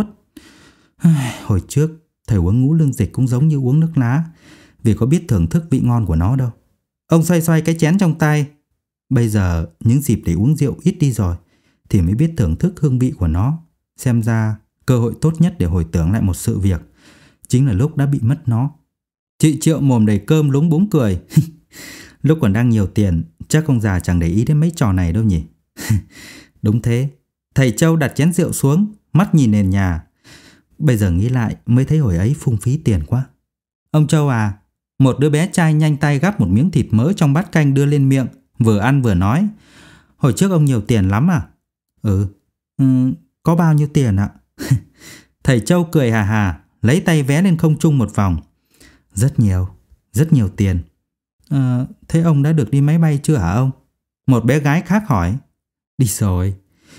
Speaker 1: Hồi trước, thầy uống Ngũ Lương Dịch cũng giống như uống nước lá, vì có biết thưởng thức vị ngon của nó đâu. Ông xoay xoay cái chén trong tay. Bây giờ những dịp để uống rượu ít đi rồi, thì mới biết thưởng thức hương vị của nó. Xem ra cơ hội tốt nhất để hồi tưởng lại một sự việc chính là lúc đã bị mất nó. Chị Triệu mồm đầy cơm lúng búng cười. Lúc còn đang nhiều tiền, chắc ông già chẳng để ý đến mấy trò này đâu nhỉ. Đúng thế. Thầy Châu đặt chén rượu xuống, mắt nhìn nền nhà. Bây giờ nghĩ lại mới thấy hồi ấy phung phí tiền quá. Ông Châu à, một đứa bé trai nhanh tay gắp một miếng thịt mỡ trong bát canh đưa lên miệng, vừa ăn vừa nói. Hồi trước ông nhiều tiền lắm à? Ừ, ừ có bao nhiêu tiền ạ? Thầy Châu cười hà hà, lấy tay vé lên không trung một vòng. Rất nhiều, rất nhiều tiền. À, thế ông đã được đi máy bay chưa hả ông? Một bé gái khác hỏi. Đi rồi.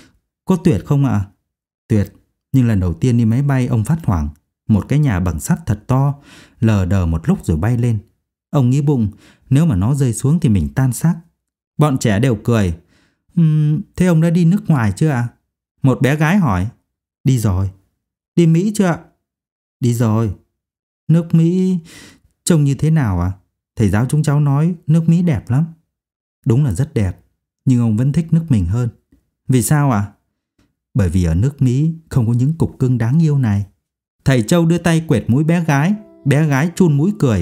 Speaker 1: Có tuyệt không ạ? Tuyệt, nhưng lần đầu tiên đi máy bay ông phát hoảng. Một cái nhà bằng sắt thật to, lờ đờ một lúc rồi bay lên. Ông nghĩ bụng, nếu mà nó rơi xuống thì mình tan xác. Bọn trẻ đều cười. Uhm, thế ông đã đi nước ngoài chưa ạ? Một bé gái hỏi. Đi rồi. Đi Mỹ chưa ạ? Đi rồi. Nước Mỹ trông như thế nào ạ? Thầy giáo chúng cháu nói nước Mỹ đẹp lắm. Đúng là rất đẹp, nhưng ông vẫn thích nước mình hơn. Vì sao ạ? Bởi vì ở nước Mỹ không có những cục cưng đáng yêu này. Thầy Châu đưa tay quệt mũi bé gái. Bé gái chun mũi cười.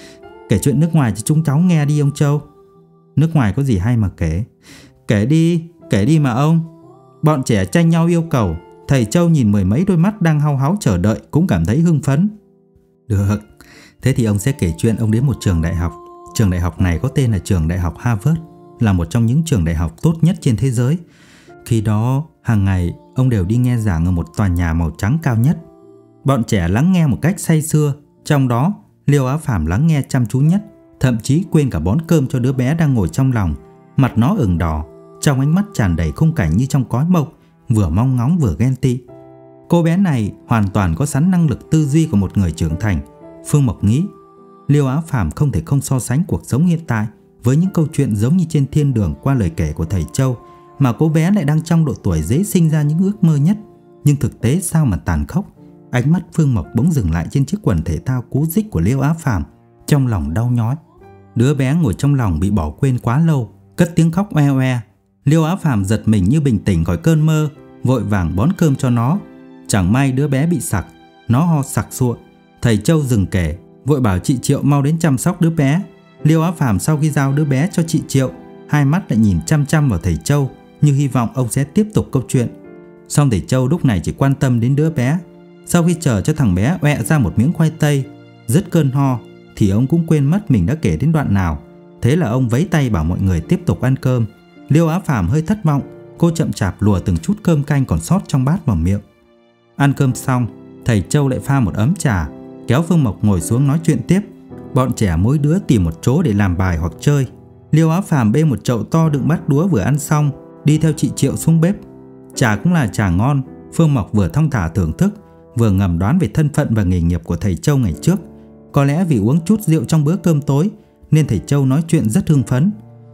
Speaker 1: Kể chuyện nước ngoài cho chúng cháu nghe đi ông Châu. Nước ngoài có gì hay mà kể? Kể đi, kể đi mà ông. Bọn trẻ tranh nhau yêu cầu. Thầy Châu nhìn mười mấy đôi mắt đang hau háo chờ đợi cũng cảm thấy hưng phấn. Được, thế thì ông sẽ kể chuyện ông đến một trường đại học. Trường đại học này có tên là trường đại học Harvard, là một trong những trường đại học tốt nhất trên thế giới. Khi đó, hàng ngày ông đều đi nghe giảng ở một tòa nhà màu trắng cao nhất. Bọn trẻ lắng nghe một cách say sưa, trong đó Liêu Á Phàm lắng nghe chăm chú nhất, thậm chí quên cả bón cơm cho đứa bé đang ngồi trong lòng. Mặt nó ửng đỏ, trong ánh mắt tràn đầy khung cảnh như trong cõi mộng, vừa mong ngóng vừa ghen tị. Cô bé này hoàn toàn có sẵn năng lực tư duy của một người trưởng thành. Phương Mộc nghĩ, Liêu Á Phàm không thể không so sánh cuộc sống hiện tại với những câu chuyện giống như trên thiên đường qua lời kể của thầy Châu, mà cô bé lại đang trong độ tuổi dễ sinh ra những ước mơ nhất. Nhưng thực tế sao mà tàn khốc. Ánh mắt Phương Mộc bỗng dừng lại trên chiếc quần thể thao cú dích của Liêu Á Phàm, trong lòng đau nhói. Đứa bé ngồi trong lòng bị bỏ quên quá lâu, cất tiếng khóc oe oe. Liêu Á Phàm giật mình như bình tỉnh khỏi cơn mơ, vội vàng bón cơm cho nó. Chẳng may đứa bé bị sặc, nó ho sặc sụa. Thầy Châu dừng kể, vội bảo chị Triệu mau đến chăm sóc đứa bé. Liêu Á Phàm sau khi giao đứa bé cho chị Triệu, hai mắt lại nhìn chăm chăm vào thầy Châu, như hy vọng ông sẽ tiếp tục câu chuyện. Song thầy Châu lúc này chỉ quan tâm đến đứa bé. Sau khi chờ cho thằng bé oẹ ra một miếng khoai tây, dứt cơn ho, thì ông cũng quên mất mình đã kể đến đoạn nào. Thế là ông vẫy tay bảo mọi người tiếp tục ăn cơm. Liêu Á Phàm hơi thất vọng, cô chậm chạp lùa từng chút cơm canh còn sót trong bát vào miệng. Ăn cơm xong, thầy Châu lại pha một ấm trà, kéo Phương Mộc ngồi xuống nói chuyện tiếp. Bọn trẻ mỗi đứa tìm một chỗ để làm bài hoặc chơi. Liêu Á Phàm bê một chậu to đựng bát đũa vừa ăn xong, đi theo chị Triệu xuống bếp. Trà cũng là trà ngon. Phương Mộc vừa thong thả thưởng thức, vừa ngầm đoán về thân phận và nghề nghiệp của thầy Châu ngày trước. Có lẽ vì uống chút rượu trong bữa cơm tối nên thầy Châu nói chuyện rất hưng phấn.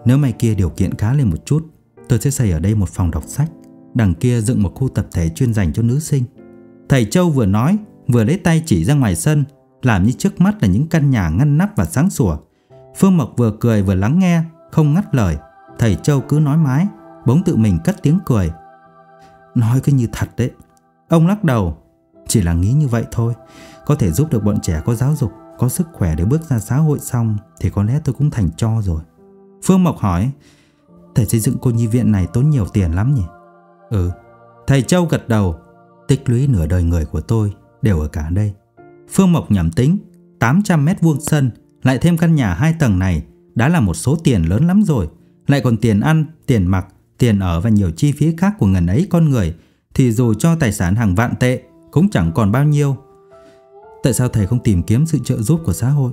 Speaker 1: Nếu mai kia điều kiện khá lên một chút, tôi sẽ xây ở đây một phòng đọc sách, đằng kia dựng một khu tập thể chuyên dành cho nữ sinh. Thầy Châu vừa nói, vừa lấy tay chỉ ra ngoài sân, làm như trước mắt là những căn nhà ngăn nắp và sáng sủa. Phương Mộc vừa cười vừa lắng nghe, không ngắt lời. Thầy Châu cứ nói mãi, bỗng tự mình cất tiếng cười. Nói cứ như thật đấy. Ông lắc đầu. Chỉ là nghĩ như vậy thôi. Có thể giúp được bọn trẻ có giáo dục, có sức khỏe để bước ra xã hội xong thì có lẽ tôi cũng thành cho rồi. Phương Mộc hỏi, thầy xây dựng cô nhi viện này tốn nhiều tiền lắm nhỉ? Ừ. Thầy Châu gật đầu. Tích lũy nửa đời người của tôi đều ở cả đây. Phương Mộc nhẩm tính, tám trăm mét vuông sân, lại thêm căn nhà hai tầng này đã là một số tiền lớn lắm rồi. Lại còn tiền ăn, tiền mặc, tiền ở và nhiều chi phí khác của ngần ấy con người, thì dù cho tài sản hàng vạn tệ cũng chẳng còn bao nhiêu. Tại sao thầy không tìm kiếm sự trợ giúp của xã hội?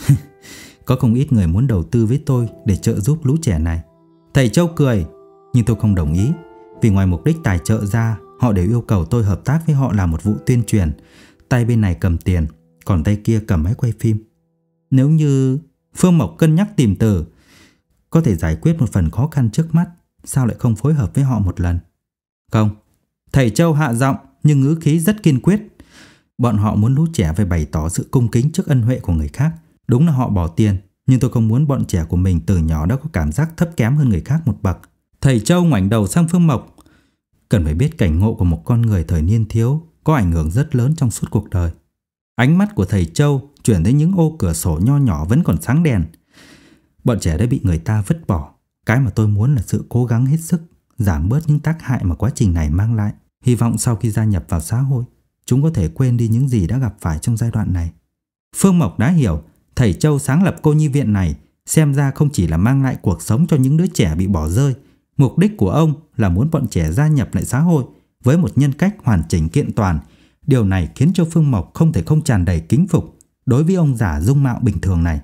Speaker 1: Có không ít người muốn đầu tư với tôi để trợ giúp lũ trẻ này. Thầy Châu cười, nhưng tôi không đồng ý. Vì ngoài mục đích tài trợ ra, họ đều yêu cầu tôi hợp tác với họ làm một vụ tuyên truyền. Tay bên này cầm tiền, còn tay kia cầm máy quay phim. Nếu như... Phương Mộc cân nhắc tìm từ. Có thể giải quyết một phần khó khăn trước mắt, sao lại không phối hợp với họ một lần? Không. Thầy Châu hạ giọng nhưng ngữ khí rất kiên quyết. Bọn họ muốn lũ trẻ phải bày tỏ sự cung kính trước ân huệ của người khác. Đúng là họ bỏ tiền, nhưng tôi không muốn bọn trẻ của mình từ nhỏ đã có cảm giác thấp kém hơn người khác một bậc. Thầy Châu ngoảnh đầu sang Phương Mộc. Cần phải biết cảnh ngộ của một con người thời niên thiếu có ảnh hưởng rất lớn trong suốt cuộc đời. Ánh mắt của thầy Châu chuyển đến những ô cửa sổ nho nhỏ vẫn còn sáng đèn. Bọn trẻ đã bị người ta vứt bỏ. Cái mà tôi muốn là sự cố gắng hết sức giảm bớt những tác hại mà quá trình này mang lại. Hy vọng sau khi gia nhập vào xã hội, chúng có thể quên đi những gì đã gặp phải trong giai đoạn này. Phương Mộc đã hiểu, thầy Châu sáng lập cô nhi viện này xem ra không chỉ là mang lại cuộc sống cho những đứa trẻ bị bỏ rơi. Mục đích của ông là muốn bọn trẻ gia nhập lại xã hội với một nhân cách hoàn chỉnh kiện toàn. Điều này khiến cho Phương Mộc không thể không tràn đầy kính phục đối với ông già dung mạo bình thường này.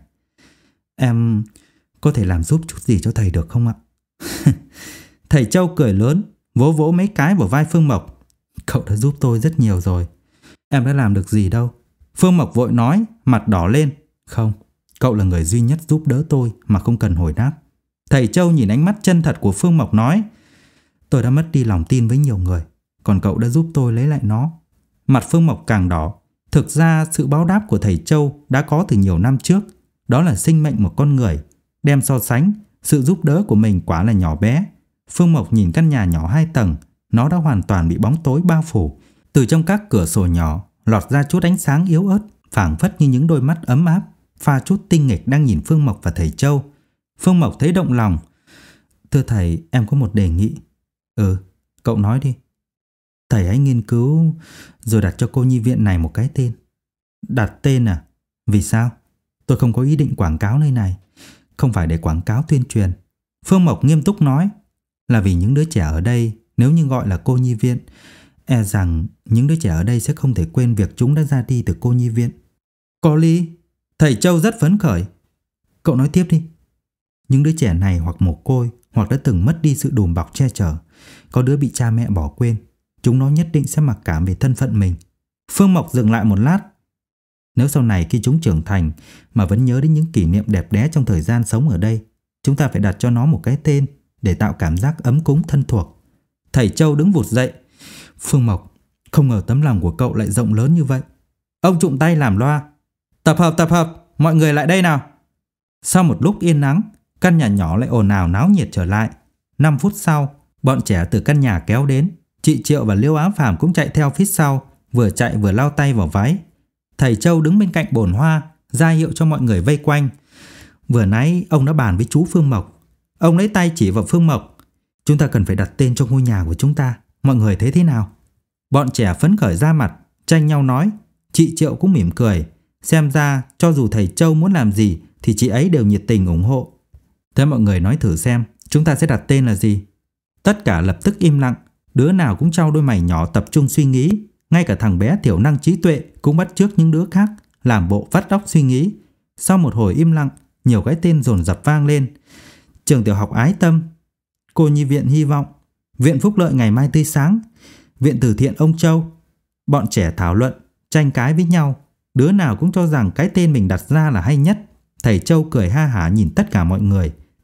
Speaker 1: Em có thể làm giúp chút gì cho thầy được không ạ? Thầy Châu cười lớn, vỗ vỗ mấy cái vào vai Phương Mộc. Cậu đã giúp tôi rất nhiều rồi. Em đã làm được gì đâu. Phương Mộc vội nói, mặt đỏ lên. Không, cậu là người duy nhất giúp đỡ tôi mà không cần hồi đáp. Thầy Châu nhìn ánh mắt chân thật của Phương Mộc nói, tôi đã mất đi lòng tin với nhiều người, còn cậu đã giúp tôi lấy lại nó. Mặt Phương Mộc càng đỏ. Thực ra sự báo đáp của thầy Châu đã có từ nhiều năm trước. Đó là sinh mệnh một con người. Đem so sánh, sự giúp đỡ của mình quả là nhỏ bé. Phương Mộc nhìn căn nhà nhỏ hai tầng, nó đã hoàn toàn bị bóng tối bao phủ. Từ trong các cửa sổ nhỏ lọt ra chút ánh sáng yếu ớt, phảng phất như những đôi mắt ấm áp, pha chút tinh nghịch đang nhìn Phương Mộc và thầy Châu. Phương Mộc thấy động lòng. Thưa thầy, em có một đề nghị. Ừ, cậu nói đi. Thầy hãy nghiên cứu rồi đặt cho cô nhi viện này một cái tên. Đặt tên à? Vì sao? Tôi không có ý định quảng cáo nơi này. Không phải để quảng cáo tuyên truyền. Phương Mộc nghiêm túc nói. Là vì những đứa trẻ ở đây, nếu như gọi là cô nhi viện, e rằng những đứa trẻ ở đây sẽ không thể quên việc chúng đã ra đi từ cô nhi viện. Có lý. Thầy Châu rất phấn khởi. Cậu nói tiếp đi. Những đứa trẻ này hoặc mồ côi, hoặc đã từng mất đi sự đùm bọc che chở. Có đứa bị cha mẹ bỏ quên. Chúng nó nhất định sẽ mặc cảm về thân phận mình. Phương Mộc dừng lại một lát. Nếu sau này khi chúng trưởng thành mà vẫn nhớ đến những kỷ niệm đẹp đẽ trong thời gian sống ở đây, chúng ta phải đặt cho nó một cái tên để tạo cảm giác ấm cúng thân thuộc. Thầy Châu đứng vụt dậy. Phương Mộc, không ngờ tấm lòng của cậu lại rộng lớn như vậy. Ông trụm tay làm loa. Tập hợp, tập hợp, mọi người lại đây nào. Sau một lúc yên ắng, căn nhà nhỏ lại ồn ào náo nhiệt trở lại. Năm phút sau, bọn trẻ từ căn nhà kéo đến. Chị Triệu và Liêu Á Phàm cũng chạy theo phía sau, vừa chạy vừa lao tay vào váy. Thầy Châu đứng bên cạnh bồn hoa, ra hiệu cho mọi người vây quanh. Vừa nãy ông đã bàn với chú Phương Mộc. Ông lấy tay chỉ vào Phương Mộc. Chúng ta cần phải đặt tên cho ngôi nhà của chúng ta. Mọi người thấy thế nào? Bọn trẻ phấn khởi ra mặt, tranh nhau nói. Chị Triệu cũng mỉm cười. Xem ra cho dù thầy Châu muốn làm gì thì chị ấy đều nhiệt tình ủng hộ. Thế mọi người nói thử xem, chúng ta sẽ đặt tên là gì? Tất cả lập tức im lặng. Đứa nào cũng trao đôi mày nhỏ tập trung suy nghĩ. Ngay cả thằng bé thiểu năng trí tuệ cũng bắt chước những đứa khác, làm bộ vắt óc suy nghĩ. Sau một hồi im lặng, nhiều cái tên dồn dập vang lên. Trường tiểu học Ái Tâm, cô nhi viện Hy Vọng, viện Phúc Lợi Ngày Mai Tươi Sáng, viện Từ Thiện Ông Châu. Bọn trẻ thảo luận, tranh cãi với nhau. Đứa nào cũng cho rằng cái tên mình đặt ra là hay nhất. Thầy Châu cười ha hả nhìn tất cả mọi người.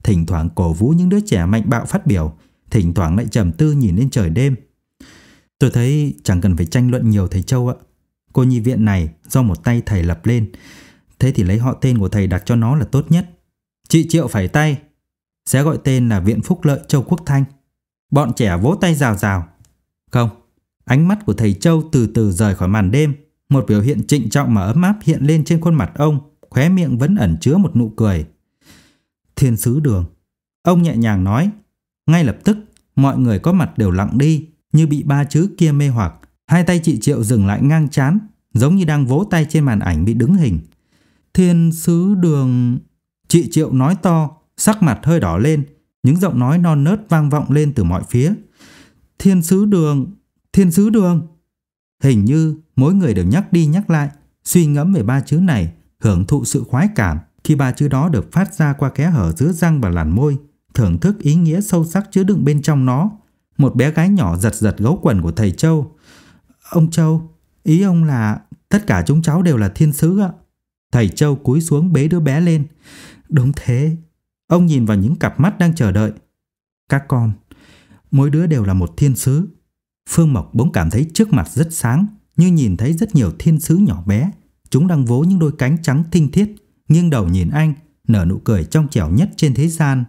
Speaker 1: thỉnh thoảng cổ vũ những đứa trẻ mạnh bạo phát biểu, thỉnh thoảng lại trầm tư nhìn lên trời đêm. Tôi thấy chẳng cần phải tranh luận nhiều thầy Châu ạ. Cô nhi viện này do một tay thầy lập lên, thế thì lấy họ tên của thầy đặt cho nó là tốt nhất. Chị Triệu phẩy tay, sẽ gọi tên là Viện Phúc Lợi Châu Quốc Thanh. Bọn trẻ vỗ tay rào rào. Không, ánh mắt của thầy Châu từ từ rời khỏi màn đêm. Một biểu hiện trịnh trọng mà ấm áp hiện lên trên khuôn mặt ông, khóe miệng vẫn ẩn chứa một nụ cười. Thiên sứ Đường, ông nhẹ nhàng nói. Ngay lập tức, mọi người có mặt đều lặng đi, như bị ba chữ kia mê hoặc. Hai tay chị Triệu dừng lại ngang trán, giống như đang vỗ tay trên màn ảnh bị đứng hình. Thiên sứ Đường... Chị Triệu nói to, sắc mặt hơi đỏ lên, những giọng nói non nớt vang vọng lên từ mọi phía. Thiên sứ Đường... Thiên sứ Đường... Hình như mỗi người đều nhắc đi nhắc lại, suy ngẫm về ba chữ này, hưởng thụ sự khoái cảm khi ba chữ đó được phát ra qua kẽ hở giữa răng và làn môi, thưởng thức ý nghĩa sâu sắc chứa đựng bên trong nó. Một bé gái nhỏ giật giật gấu quần của thầy Châu. Ông Châu, ý ông là tất cả chúng cháu đều là thiên sứ ạ? Thầy Châu cúi xuống bế đứa bé lên. Đúng thế. Ông nhìn vào những cặp mắt đang chờ đợi. Các con, mỗi đứa đều là một thiên sứ. Phương Mộc bỗng cảm thấy trước mặt rất sáng, như nhìn thấy rất nhiều thiên sứ nhỏ bé. Chúng đang vỗ những đôi cánh trắng tinh thiết, nghiêng đầu nhìn anh, nở nụ cười trong trẻo nhất trên thế gian.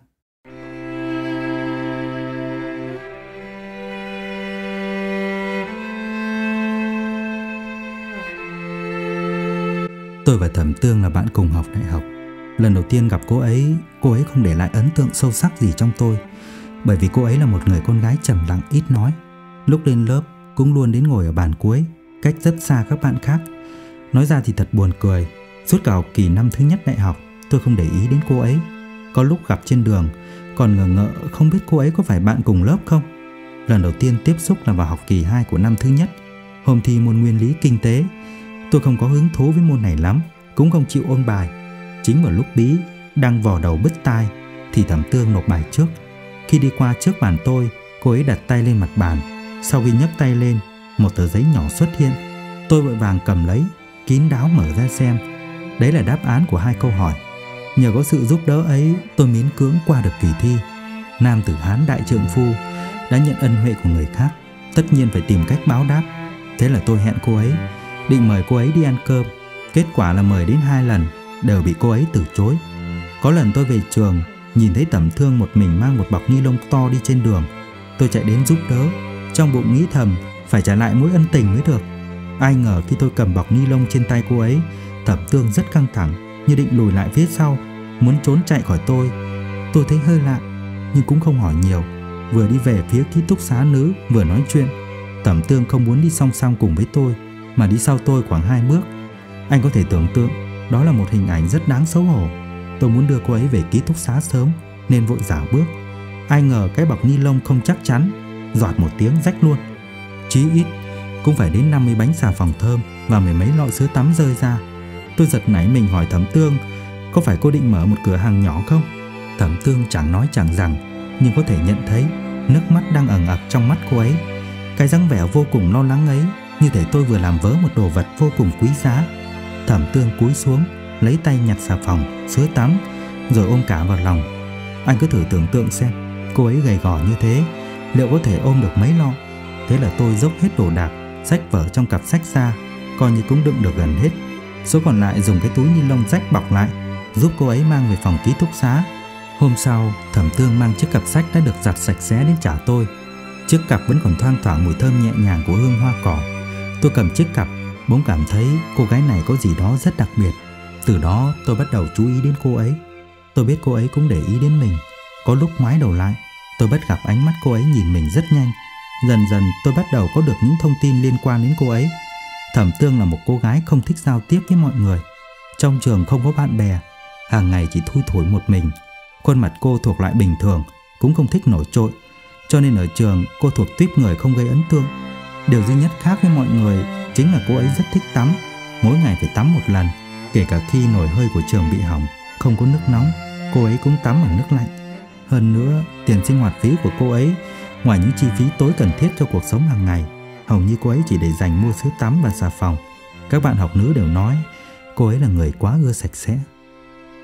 Speaker 1: Tôi và Thẩm Tương là bạn cùng học đại học. Lần đầu tiên gặp cô ấy, cô ấy không để lại ấn tượng sâu sắc gì trong tôi, bởi vì cô ấy là một người con gái trầm lặng ít nói. Lúc lên lớp cũng luôn đến ngồi ở bàn cuối, cách rất xa các bạn khác. Nói ra thì thật buồn cười, suốt cả học kỳ năm thứ nhất đại học tôi không để ý đến cô ấy. Có lúc gặp trên đường còn ngờ ngợ không biết cô ấy có phải bạn cùng lớp không. Lần đầu tiên tiếp xúc là vào học kỳ hai của năm thứ nhất, hôm thi môn nguyên lý kinh tế. Tôi không có hứng thú với môn này lắm, cũng không chịu ôn bài. Chính vào lúc bí đang vò đầu bứt tai thì Thẩm Tương nộp bài trước. Khi đi qua trước bàn tôi, cô ấy đặt tay lên mặt bàn. Sau khi nhấc tay lên, một tờ giấy nhỏ xuất hiện. Tôi vội vàng cầm lấy, kín đáo mở ra xem. Đấy là đáp án của hai câu hỏi. Nhờ có sự giúp đỡ ấy, tôi miễn cưỡng qua được kỳ thi. Nam tử Hán đại trượng phu đã nhận ân huệ của người khác, tất nhiên phải tìm cách báo đáp. Thế là tôi hẹn cô ấy, định mời cô ấy đi ăn cơm. Kết quả là mời đến hai lần, đều bị cô ấy từ chối. Có lần tôi về trường, nhìn thấy Thẩm Thương một mình mang một bọc ni lông to đi trên đường. Tôi chạy đến giúp đỡ, trong bụng nghĩ thầm phải trả lại mối ân tình mới được. Ai ngờ khi tôi cầm bọc ni lông trên tay cô ấy, Thẩm Thương rất căng thẳng, như định lùi lại phía sau, muốn trốn chạy khỏi tôi. Tôi thấy hơi lạ, nhưng cũng không hỏi nhiều. Vừa đi về phía ký túc xá nữ, vừa nói chuyện. Thẩm Thương không muốn đi song song cùng với tôi, mà đi sau tôi khoảng hai bước. Anh có thể tưởng tượng, đó là một hình ảnh rất đáng xấu hổ. Tôi muốn đưa cô ấy về ký túc xá sớm, nên vội rảo bước. Ai ngờ cái bọc ni lông không chắc chắn, giọt một tiếng rách luôn. Chí ít cũng phải đến năm mươi bánh xà phòng thơm và mười mấy lọ sữa tắm rơi ra. Tôi giật nảy mình hỏi Thẩm Tương, có phải cô định mở một cửa hàng nhỏ không? Thẩm Tương chẳng nói chẳng rằng, nhưng có thể nhận thấy nước mắt đang ẩn ặc trong mắt cô ấy. Cái dáng vẻ vô cùng lo lắng ấy, như thể tôi vừa làm vỡ một đồ vật vô cùng quý giá. Thẩm Tương cúi xuống, lấy tay nhặt xà phòng, sữa tắm, rồi ôm cả vào lòng. Anh cứ thử tưởng tượng xem, cô ấy gầy gò như thế, liệu có thể ôm được mấy lọ? Thế là tôi dốc hết đồ đạc, sách vở trong cặp sách ra, coi như cũng đựng được gần hết. Số còn lại dùng cái túi ni lông rách bọc lại, giúp cô ấy mang về phòng ký túc xá. Hôm sau, Thẩm Tương mang chiếc cặp sách đã được giặt sạch sẽ đến trả tôi. Chiếc cặp vẫn còn thoang thoảng mùi thơm nhẹ nhàng của hương hoa cỏ. Tôi cầm chiếc cặp, bỗng cảm thấy cô gái này có gì đó rất đặc biệt. Từ đó tôi bắt đầu chú ý đến cô ấy. Tôi biết cô ấy cũng để ý đến mình. Có lúc ngoái đầu lại, tôi bắt gặp ánh mắt cô ấy nhìn mình rất nhanh. Dần dần tôi bắt đầu có được những thông tin liên quan đến cô ấy. Thẩm Tương là một cô gái không thích giao tiếp với mọi người. Trong trường không có bạn bè, hàng ngày chỉ thui thủi một mình. Khuôn mặt cô thuộc loại bình thường, cũng không thích nổi trội, cho nên ở trường cô thuộc tuýp người không gây ấn tượng. Điều duy nhất khác với mọi người chính là cô ấy rất thích tắm, mỗi ngày phải tắm một lần. Kể cả khi nồi hơi của trường bị hỏng, không có nước nóng, cô ấy cũng tắm bằng nước lạnh. Hơn nữa, tiền sinh hoạt phí của cô ấy, ngoài những chi phí tối cần thiết cho cuộc sống hàng ngày, hầu như cô ấy chỉ để dành mua sữa tắm và xà phòng. Các bạn học nữ đều nói cô ấy là người quá ưa sạch sẽ.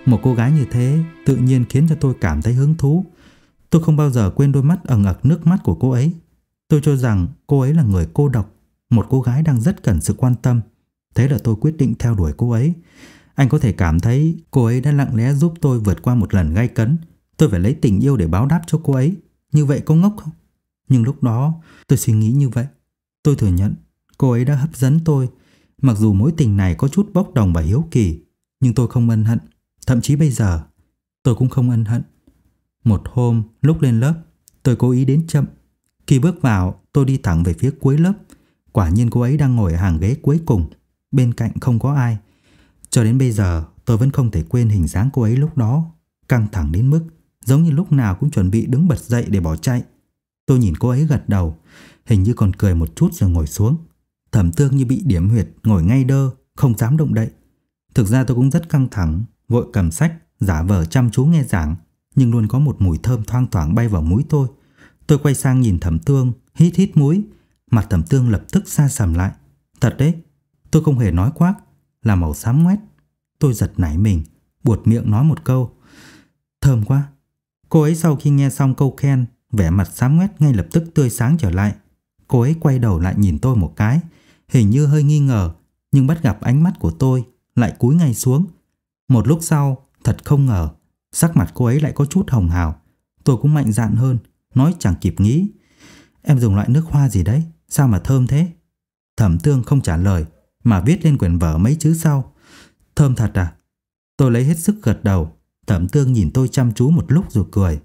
Speaker 1: Một cô gái như thế tự nhiên khiến cho tôi cảm thấy hứng thú. Tôi không bao giờ quên đôi mắt ẩn ẩn nước mắt của cô ấy. Tôi cho rằng cô ấy là người cô độc, một cô gái đang rất cần sự quan tâm. Thế là tôi quyết định theo đuổi cô ấy. Anh có thể cảm thấy cô ấy đã lặng lẽ giúp tôi vượt qua một lần gay cấn. Tôi phải lấy tình yêu để báo đáp cho cô ấy. Như vậy có ngốc không? Nhưng lúc đó tôi suy nghĩ như vậy. Tôi thừa nhận cô ấy đã hấp dẫn tôi. Mặc dù mối tình này có chút bốc đồng và hiếu kỳ, nhưng tôi không ân hận. Thậm chí bây giờ tôi cũng không ân hận. Một hôm lúc lên lớp, tôi cố ý đến chậm. Khi bước vào, tôi đi thẳng về phía cuối lớp. Quả nhiên cô ấy đang ngồi ở hàng ghế cuối cùng. Bên cạnh không có ai. Cho đến bây giờ tôi vẫn không thể quên hình dáng cô ấy lúc đó. Căng thẳng đến mức giống như lúc nào cũng chuẩn bị đứng bật dậy để bỏ chạy. Tôi nhìn cô ấy gật đầu, hình như còn cười một chút rồi ngồi xuống. Thẩm Tương như bị điểm huyệt, ngồi ngay đơ, không dám động đậy. Thực ra tôi cũng rất căng thẳng, vội cầm sách, giả vờ chăm chú nghe giảng, nhưng luôn có một mùi thơm thoang thoảng bay vào mũi tôi. Tôi quay sang nhìn Thẩm Tương, hít hít mũi. Mặt Thẩm Tương lập tức sa sầm lại. Thật đấy, tôi không hề nói khoác, là màu xám ngoét. Tôi giật nảy mình, buột miệng nói một câu: thơm quá. Cô ấy sau khi nghe xong câu khen, vẻ mặt xám ngoét ngay lập tức tươi sáng trở lại. Cô ấy quay đầu lại nhìn tôi một cái, hình như hơi nghi ngờ, nhưng bắt gặp ánh mắt của tôi lại cúi ngay xuống. Một lúc sau, thật không ngờ, sắc mặt cô ấy lại có chút hồng hào. Tôi cũng mạnh dạn hơn, nói chẳng kịp nghĩ: em dùng loại nước hoa gì đấy, sao mà thơm thế? Thẩm Tương không trả lời, mà viết lên quyển vở mấy chữ sau: thơm thật à? Tôi lấy hết sức gật đầu. Thẩm Tương nhìn tôi chăm chú một lúc rồi cười.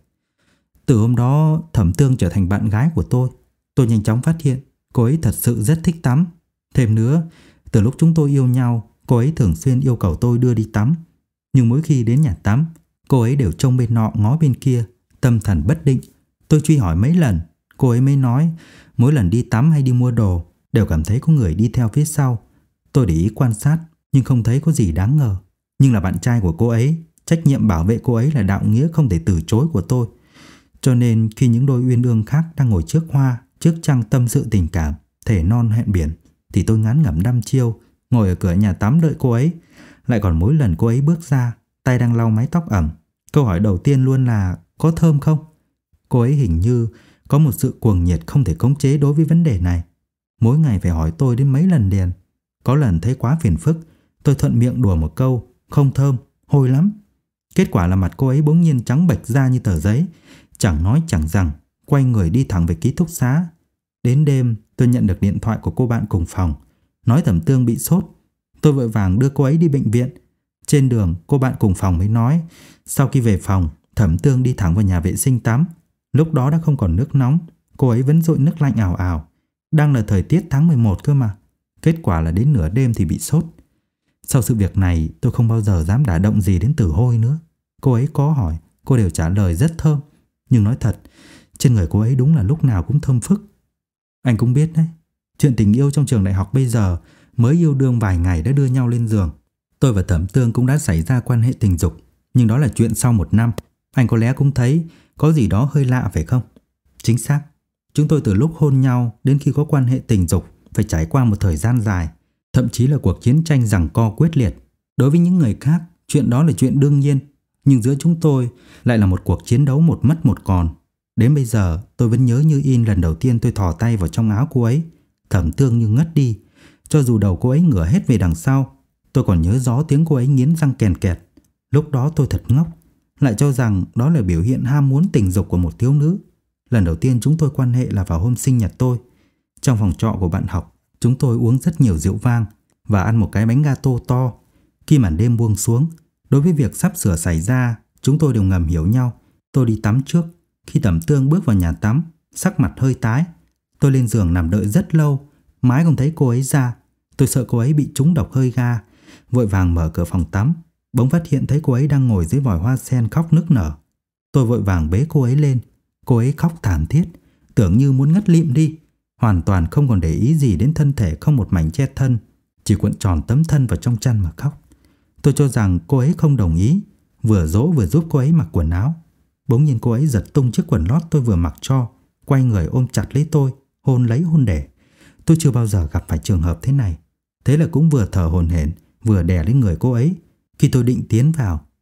Speaker 1: Từ hôm đó, Thẩm Tương trở thành bạn gái của tôi. Tôi nhanh chóng phát hiện cô ấy thật sự rất thích tắm. Thêm nữa, từ lúc chúng tôi yêu nhau, cô ấy thường xuyên yêu cầu tôi đưa đi tắm. Nhưng mỗi khi đến nhà tắm, cô ấy đều trông bên nọ ngó bên kia, tâm thần bất định. Tôi truy hỏi mấy lần, cô ấy mới nói mỗi lần đi tắm hay đi mua đồ đều cảm thấy có người đi theo phía sau. Tôi để ý quan sát nhưng không thấy có gì đáng ngờ. Nhưng là bạn trai của cô ấy, trách nhiệm bảo vệ cô ấy là đạo nghĩa không thể từ chối của tôi. Cho nên khi những đôi uyên ương khác đang ngồi trước hoa, trước trăng tâm sự tình cảm, thề non hẹn biển, thì tôi ngán ngẩm đăm chiêu, ngồi ở cửa nhà tắm đợi cô ấy. Lại còn mỗi lần cô ấy bước ra, tay đang lau mái tóc ẩm, câu hỏi đầu tiên luôn là có thơm không? Cô ấy hình như có một sự cuồng nhiệt không thể khống chế đối với vấn đề này. Mỗi ngày phải hỏi tôi đến mấy lần liền. Có lần thấy quá phiền phức, tôi thuận miệng đùa một câu: không thơm, hôi lắm. Kết quả là mặt cô ấy bỗng nhiên trắng bệch ra như tờ giấy, chẳng nói chẳng rằng, quay người đi thẳng về ký túc xá. Đến đêm, tôi nhận được điện thoại của cô bạn cùng phòng, nói Thẩm Tương bị sốt. Tôi vội vàng đưa cô ấy đi bệnh viện. Trên đường, cô bạn cùng phòng mới nói, sau khi về phòng, Thẩm Tương đi thẳng vào nhà vệ sinh tắm. Lúc đó đã không còn nước nóng, cô ấy vẫn dội nước lạnh ào ào. Đang là thời tiết tháng mười một cơ mà. Kết quả là đến nửa đêm thì bị sốt. Sau sự việc này, tôi không bao giờ dám đả động gì đến Tử Hôi nữa. Cô ấy có hỏi, cô đều trả lời rất thơm. Nhưng nói thật, trên người cô ấy đúng là lúc nào cũng thơm phức. Anh cũng biết đấy, chuyện tình yêu trong trường đại học bây giờ, mới yêu đương vài ngày đã đưa nhau lên giường. Tôi và Thẩm Tương cũng đã xảy ra quan hệ tình dục, nhưng đó là chuyện sau một năm. Anh có lẽ cũng thấy có gì đó hơi lạ phải không? Chính xác, chúng tôi từ lúc hôn nhau đến khi có quan hệ tình dục phải trải qua một thời gian dài, thậm chí là cuộc chiến tranh giằng co quyết liệt. Đối với những người khác, chuyện đó là chuyện đương nhiên, nhưng giữa chúng tôi lại là một cuộc chiến đấu một mất một còn. Đến bây giờ tôi vẫn nhớ như in lần đầu tiên tôi thò tay vào trong áo cô ấy. Thẩm Tương như ngất đi, cho dù đầu cô ấy ngửa hết về đằng sau. Tôi còn nhớ rõ tiếng cô ấy nghiến răng kèn kẹt. Lúc đó tôi thật ngốc, lại cho rằng đó là biểu hiện ham muốn tình dục của một thiếu nữ. Lần đầu tiên chúng tôi quan hệ là vào hôm sinh nhật tôi. Trong phòng trọ của bạn học, chúng tôi uống rất nhiều rượu vang và ăn một cái bánh gato to. Khi màn đêm buông xuống, đối với việc sắp sửa xảy ra, chúng tôi đều ngầm hiểu nhau. Tôi đi tắm trước. Khi Thẩm Tương bước vào nhà tắm, sắc mặt hơi tái. Tôi lên giường nằm đợi rất lâu, mãi không thấy cô ấy ra. Tôi sợ cô ấy bị trúng độc hơi ga, vội vàng mở cửa phòng tắm. Bỗng phát hiện thấy cô ấy đang ngồi dưới vòi hoa sen khóc nức nở. Tôi vội vàng bế cô ấy lên. Cô ấy khóc thảm thiết, tưởng như muốn ngất lịm đi, hoàn toàn không còn để ý gì đến thân thể không một mảnh che thân, chỉ cuộn tròn tấm thân vào trong chăn mà khóc. Tôi cho rằng cô ấy không đồng ý, vừa dỗ vừa giúp cô ấy mặc quần áo. Bỗng nhiên cô ấy giật tung chiếc quần lót tôi vừa mặc cho, quay người ôm chặt lấy tôi, hôn lấy hôn để. Tôi chưa bao giờ gặp phải trường hợp thế này. Thế là cũng vừa thở hổn hển, vừa đè lên người cô ấy. Khi tôi định tiến vào,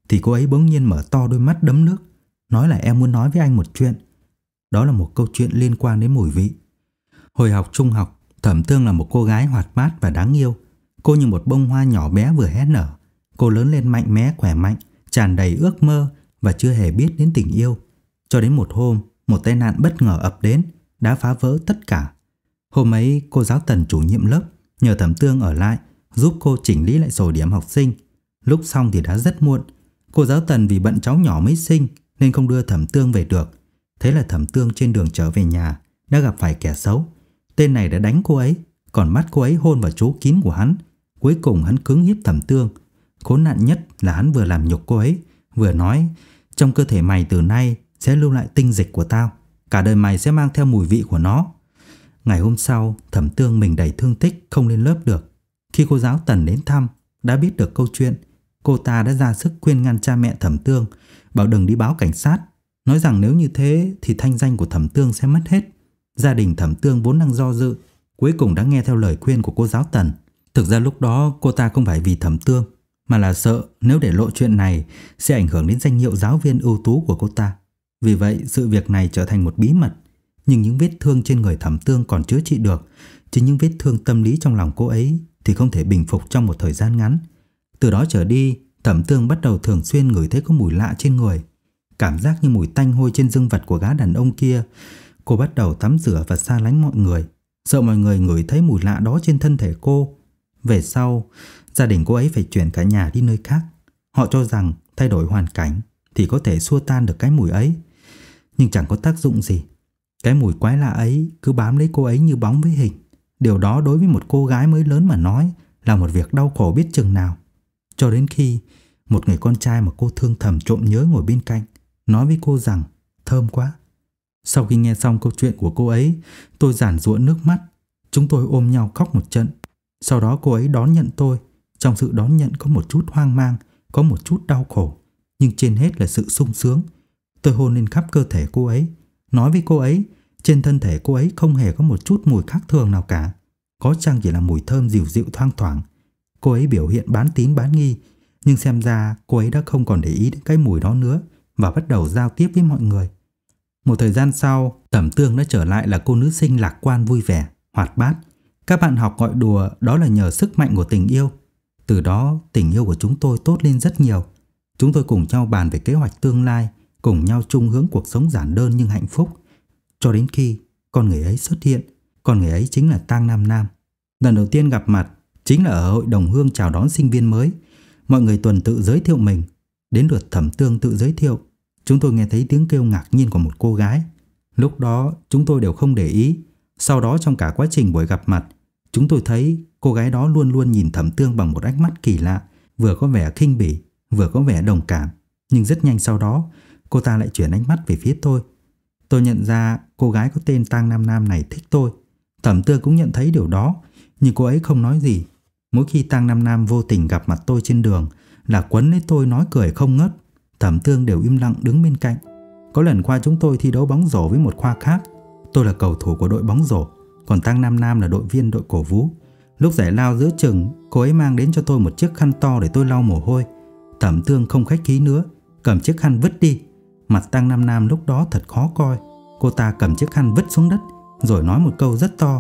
Speaker 1: thì cô ấy bỗng nhiên mở to đôi mắt đẫm nước, nói là em muốn nói với anh một chuyện. Đó là một câu chuyện liên quan đến mùi vị. Hồi học trung học, Thẩm Tương là một cô gái hoạt bát và đáng yêu. Cô như một bông hoa nhỏ bé vừa hé nở. Cô lớn lên mạnh mẽ, khỏe mạnh, tràn đầy ước mơ và chưa hề biết đến tình yêu. Cho đến một hôm, một tai nạn bất ngờ ập đến, đã phá vỡ tất cả. Hôm ấy, cô giáo Tần chủ nhiệm lớp nhờ Thẩm Tương ở lại giúp cô chỉnh lý lại sổ điểm học sinh. Lúc xong thì đã rất muộn. Cô giáo Tần vì bận cháu nhỏ mới sinh nên không đưa Thẩm Tương về được. Thế là Thẩm Tương trên đường trở về nhà đã gặp phải kẻ xấu. Tên này đã đánh cô ấy, còn bắt cô ấy hôn vào chỗ kín của hắn. Cuối cùng hắn cưỡng hiếp Thẩm Tương. Khốn nạn nhất là hắn vừa làm nhục cô ấy, vừa nói trong cơ thể mày từ nay sẽ lưu lại tinh dịch của tao, cả đời mày sẽ mang theo mùi vị của nó. Ngày hôm sau, Thẩm Tương mình đầy thương tích không lên lớp được. Khi cô giáo Tần đến thăm, đã biết được câu chuyện, cô ta đã ra sức khuyên ngăn cha mẹ Thẩm Tương, bảo đừng đi báo cảnh sát, nói rằng nếu như thế thì thanh danh của Thẩm Tương sẽ mất hết. Gia đình Thẩm Tương vốn đang do dự, cuối cùng đã nghe theo lời khuyên của cô giáo Tần. Thực ra lúc đó cô ta không phải vì Thẩm Tương, mà là sợ nếu để lộ chuyện này sẽ ảnh hưởng đến danh hiệu giáo viên ưu tú của cô ta. Vì vậy sự việc này trở thành một bí mật. Nhưng những vết thương trên người Thẩm Tương còn chữa trị được, chứ những vết thương tâm lý trong lòng cô ấy thì không thể bình phục trong một thời gian ngắn. Từ đó trở đi, Thẩm Tương bắt đầu thường xuyên ngửi thấy có mùi lạ trên người, cảm giác như mùi tanh hôi trên dương vật của gã đàn ông kia. Cô bắt đầu tắm rửa và xa lánh mọi người, sợ mọi người ngửi thấy mùi lạ đó trên thân thể cô. Về sau, gia đình cô ấy phải chuyển cả nhà đi nơi khác. Họ cho rằng thay đổi hoàn cảnh thì có thể xua tan được cái mùi ấy. Nhưng chẳng có tác dụng gì. Cái mùi quái lạ ấy cứ bám lấy cô ấy như bóng với hình. Điều đó đối với một cô gái mới lớn mà nói là một việc đau khổ biết chừng nào. Cho đến khi một người con trai mà cô thương thầm trộm nhớ ngồi bên cạnh nói với cô rằng thơm quá. Sau khi nghe xong câu chuyện của cô ấy, tôi giản giụa nước mắt. Chúng tôi ôm nhau khóc một trận. Sau đó cô ấy đón nhận tôi. Trong sự đón nhận có một chút hoang mang, có một chút đau khổ, nhưng trên hết là sự sung sướng. Tôi hôn lên khắp cơ thể cô ấy, nói với cô ấy trên thân thể cô ấy không hề có một chút mùi khác thường nào cả, có chăng chỉ là mùi thơm dịu dịu thoang thoảng. Cô ấy biểu hiện bán tín bán nghi, nhưng xem ra cô ấy đã không còn để ý đến cái mùi đó nữa và bắt đầu giao tiếp với mọi người. Một thời gian sau, Thẩm Tương đã trở lại là cô nữ sinh lạc quan vui vẻ, hoạt bát. Các bạn học gọi đùa đó là nhờ sức mạnh của tình yêu. Từ đó tình yêu của chúng tôi tốt lên rất nhiều. Chúng tôi cùng nhau bàn về kế hoạch tương lai, cùng nhau chung hướng cuộc sống giản đơn nhưng hạnh phúc. Cho đến khi con người ấy xuất hiện. Con người ấy chính là Tang Nam Nam. Lần đầu tiên gặp mặt chính là ở hội đồng hương chào đón sinh viên mới. Mọi người tuần tự giới thiệu mình. Đến lượt Thẩm Tương tự giới thiệu. Chúng tôi nghe thấy tiếng kêu ngạc nhiên của một cô gái. Lúc đó chúng tôi đều không để ý. Sau đó trong cả quá trình buổi gặp mặt, chúng tôi thấy cô gái đó luôn luôn nhìn Thẩm Tương bằng một ánh mắt kỳ lạ, vừa có vẻ khinh bỉ, vừa có vẻ đồng cảm. Nhưng rất nhanh sau đó, cô ta lại chuyển ánh mắt về phía tôi. Tôi nhận ra cô gái có tên Tang Nam Nam này thích tôi. Thẩm Tương cũng nhận thấy điều đó, nhưng cô ấy không nói gì. Mỗi khi Tang Nam Nam vô tình gặp mặt tôi trên đường là quấn lấy tôi nói cười không ngớt. Thẩm Tương đều im lặng đứng bên cạnh. Có lần qua chúng tôi thi đấu bóng rổ với một khoa khác. Tôi là cầu thủ của đội bóng rổ, còn Tang Nam Nam là đội viên đội cổ vũ. Lúc giải lao giữa chừng, cô ấy mang đến cho tôi một chiếc khăn to để tôi lau mồ hôi. Thẩm Tương không khách khí nữa, cầm chiếc khăn vứt đi. Mặt Tang Nam Nam lúc đó thật khó coi. Cô ta cầm chiếc khăn vứt xuống đất, rồi nói một câu rất to: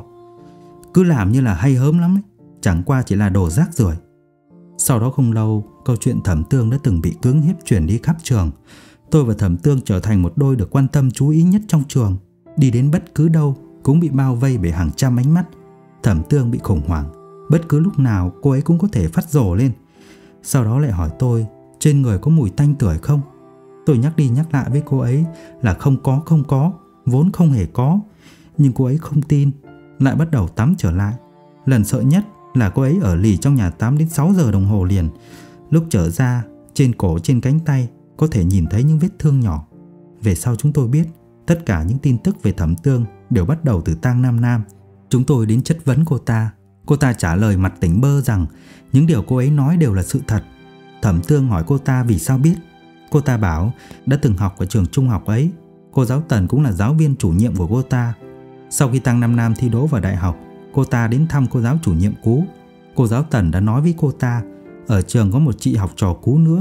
Speaker 1: cứ làm như là hay hớm lắm ấy, chẳng qua chỉ là đồ rác rưởi. Sau đó không lâu, câu chuyện Thẩm Tương đã từng bị cưỡng hiếp truyền đi khắp trường. Tôi và Thẩm Tương trở thành một đôi được quan tâm chú ý nhất trong trường. Đi đến bất cứ đâu cũng bị bao vây bởi hàng trăm ánh mắt. Thẩm Tương bị khủng hoảng. Bất cứ lúc nào cô ấy cũng có thể phát rồ lên. Sau đó lại hỏi tôi trên người có mùi tanh tưởi không. Tôi nhắc đi nhắc lại với cô ấy là không có không có, vốn không hề có. Nhưng cô ấy không tin, lại bắt đầu tắm trở lại. Lần sợ nhất là cô ấy ở lì trong nhà tắm đến sáu giờ đồng hồ liền. Lúc trở ra, trên cổ trên cánh tay có thể nhìn thấy những vết thương nhỏ. Về sau chúng tôi biết tất cả những tin tức về Thẩm Tương đều bắt đầu từ Tang Nam Nam. Chúng tôi đến chất vấn cô ta. Cô ta trả lời mặt tỉnh bơ rằng những điều cô ấy nói đều là sự thật. Thẩm Tương hỏi cô ta vì sao biết. Cô ta bảo đã từng học ở trường trung học ấy. Cô giáo Tần cũng là giáo viên chủ nhiệm của cô ta. Sau khi Tang Nam Nam thi đỗ vào đại học, cô ta đến thăm cô giáo chủ nhiệm cũ. Cô giáo Tần đã nói với cô ta ở trường có một chị học trò cũ nữa.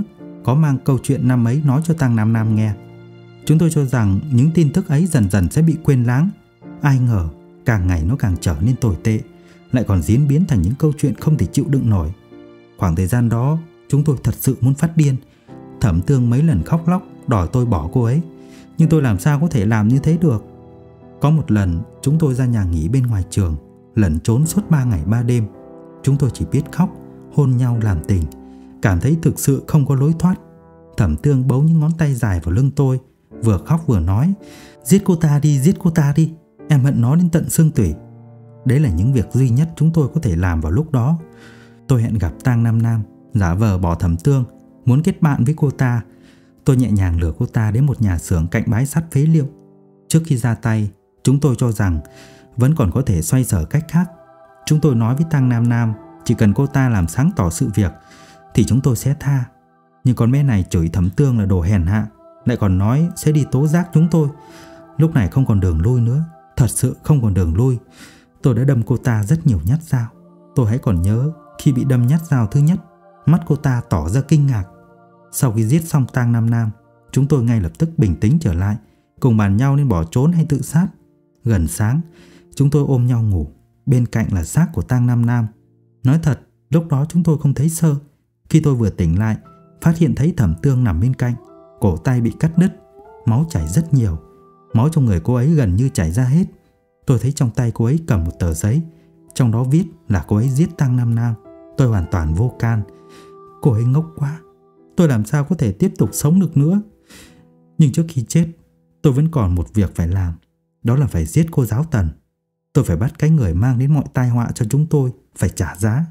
Speaker 1: có mang câu chuyện năm ấy nói cho Tang Nam Nam nghe. Chúng tôi cho rằng những tin tức ấy dần dần sẽ bị quên lãng. Ai ngờ càng ngày nó càng trở nên tồi tệ, lại còn diễn biến thành những câu chuyện không thể chịu đựng nổi. Khoảng thời gian đó chúng tôi thật sự muốn phát điên. Thẩm Tương mấy lần khóc lóc đòi tôi bỏ cô ấy, nhưng tôi làm sao có thể làm như thế được. Có một lần chúng tôi ra nhà nghỉ bên ngoài trường, lẩn trốn suốt ba ngày ba đêm. Chúng tôi chỉ biết khóc, hôn nhau làm tình, cảm thấy thực sự không có lối thoát. Thẩm Tương bấu những ngón tay dài vào lưng tôi, vừa khóc vừa nói: "Giết cô ta đi, giết cô ta đi, em hận nó đến tận xương tủy." Đấy là những việc duy nhất chúng tôi có thể làm vào lúc đó. Tôi hẹn gặp Tang Nam Nam, giả vờ bỏ Thẩm Tương, muốn kết bạn với cô ta. Tôi nhẹ nhàng lừa cô ta đến một nhà xưởng cạnh bãi sắt phế liệu. Trước khi ra tay, chúng tôi cho rằng vẫn còn có thể xoay sở cách khác. Chúng tôi nói với Tang Nam Nam chỉ cần cô ta làm sáng tỏ sự việc thì chúng tôi sẽ tha. Nhưng con bé này chửi Thẩm Tương là đồ hèn hạ, lại còn nói sẽ đi tố giác chúng tôi. Lúc này không còn đường lui nữa, thật sự không còn đường lui. Tôi đã đâm cô ta rất nhiều nhát dao. Tôi hãy còn nhớ khi bị đâm nhát dao thứ nhất, mắt cô ta tỏ ra kinh ngạc. Sau khi giết xong Tang Nam Nam, chúng tôi ngay lập tức bình tĩnh trở lại, cùng bàn nhau nên bỏ trốn hay tự sát. Gần sáng, chúng tôi ôm nhau ngủ, bên cạnh là xác của Tang Nam Nam. Nói thật, lúc đó chúng tôi không thấy sơ. Khi tôi vừa tỉnh lại, phát hiện thấy Thẩm Tương nằm bên cạnh, cổ tay bị cắt đứt, máu chảy rất nhiều. Máu trong người cô ấy gần như chảy ra hết. Tôi thấy trong tay cô ấy cầm một tờ giấy, trong đó viết là cô ấy giết Tang Nam Nam. Tôi hoàn toàn vô can. Cô ấy ngốc quá, tôi làm sao có thể tiếp tục sống được nữa. Nhưng trước khi chết, tôi vẫn còn một việc phải làm, đó là phải giết cô giáo Tần. Tôi phải bắt cái người mang đến mọi tai họa cho chúng tôi phải trả giá.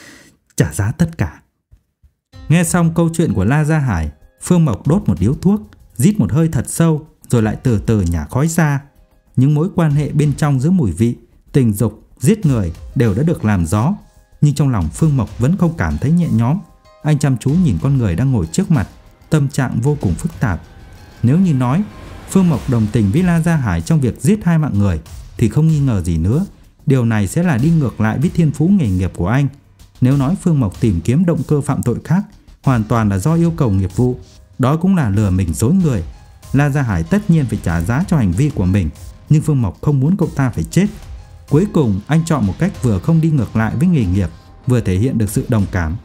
Speaker 1: Trả giá tất cả. Nghe xong câu chuyện của La Gia Hải, Phương Mộc đốt một điếu thuốc, rít một hơi thật sâu, rồi lại từ từ nhả khói ra. Những mối quan hệ bên trong giữa mùi vị, tình dục, giết người đều đã được làm rõ. Nhưng trong lòng Phương Mộc vẫn không cảm thấy nhẹ nhõm. Anh chăm chú nhìn con người đang ngồi trước mặt, tâm trạng vô cùng phức tạp. Nếu như nói Phương Mộc đồng tình với La Gia Hải trong việc giết hai mạng người, thì không nghi ngờ gì nữa, điều này sẽ là đi ngược lại với thiên phú nghề nghiệp của anh. Nếu nói Phương Mộc tìm kiếm động cơ phạm tội khác, hoàn toàn là do yêu cầu nghiệp vụ, đó cũng là lừa mình dối người. La Gia Hải tất nhiên phải trả giá cho hành vi của mình, nhưng Phương Mộc không muốn cậu ta phải chết. Cuối cùng anh chọn một cách vừa không đi ngược lại với nghề nghiệp, vừa thể hiện được sự đồng cảm.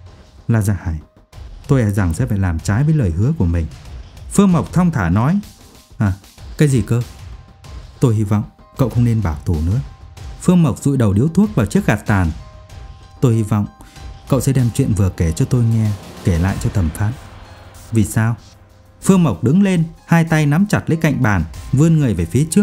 Speaker 1: La Gia Hải, tôi e rằng sẽ phải làm trái với lời hứa của mình. Phương Mộc thong thả nói. À, cái gì cơ? Tôi hy vọng cậu không nên bảo tù nữa. Phương Mộc dụi đầu điếu thuốc vào chiếc gạt tàn. Tôi hy vọng cậu sẽ đem chuyện vừa kể cho tôi nghe, kể lại cho thẩm phán. Vì sao? Phương Mộc đứng lên, hai tay nắm chặt lấy cạnh bàn, vươn người về phía trước.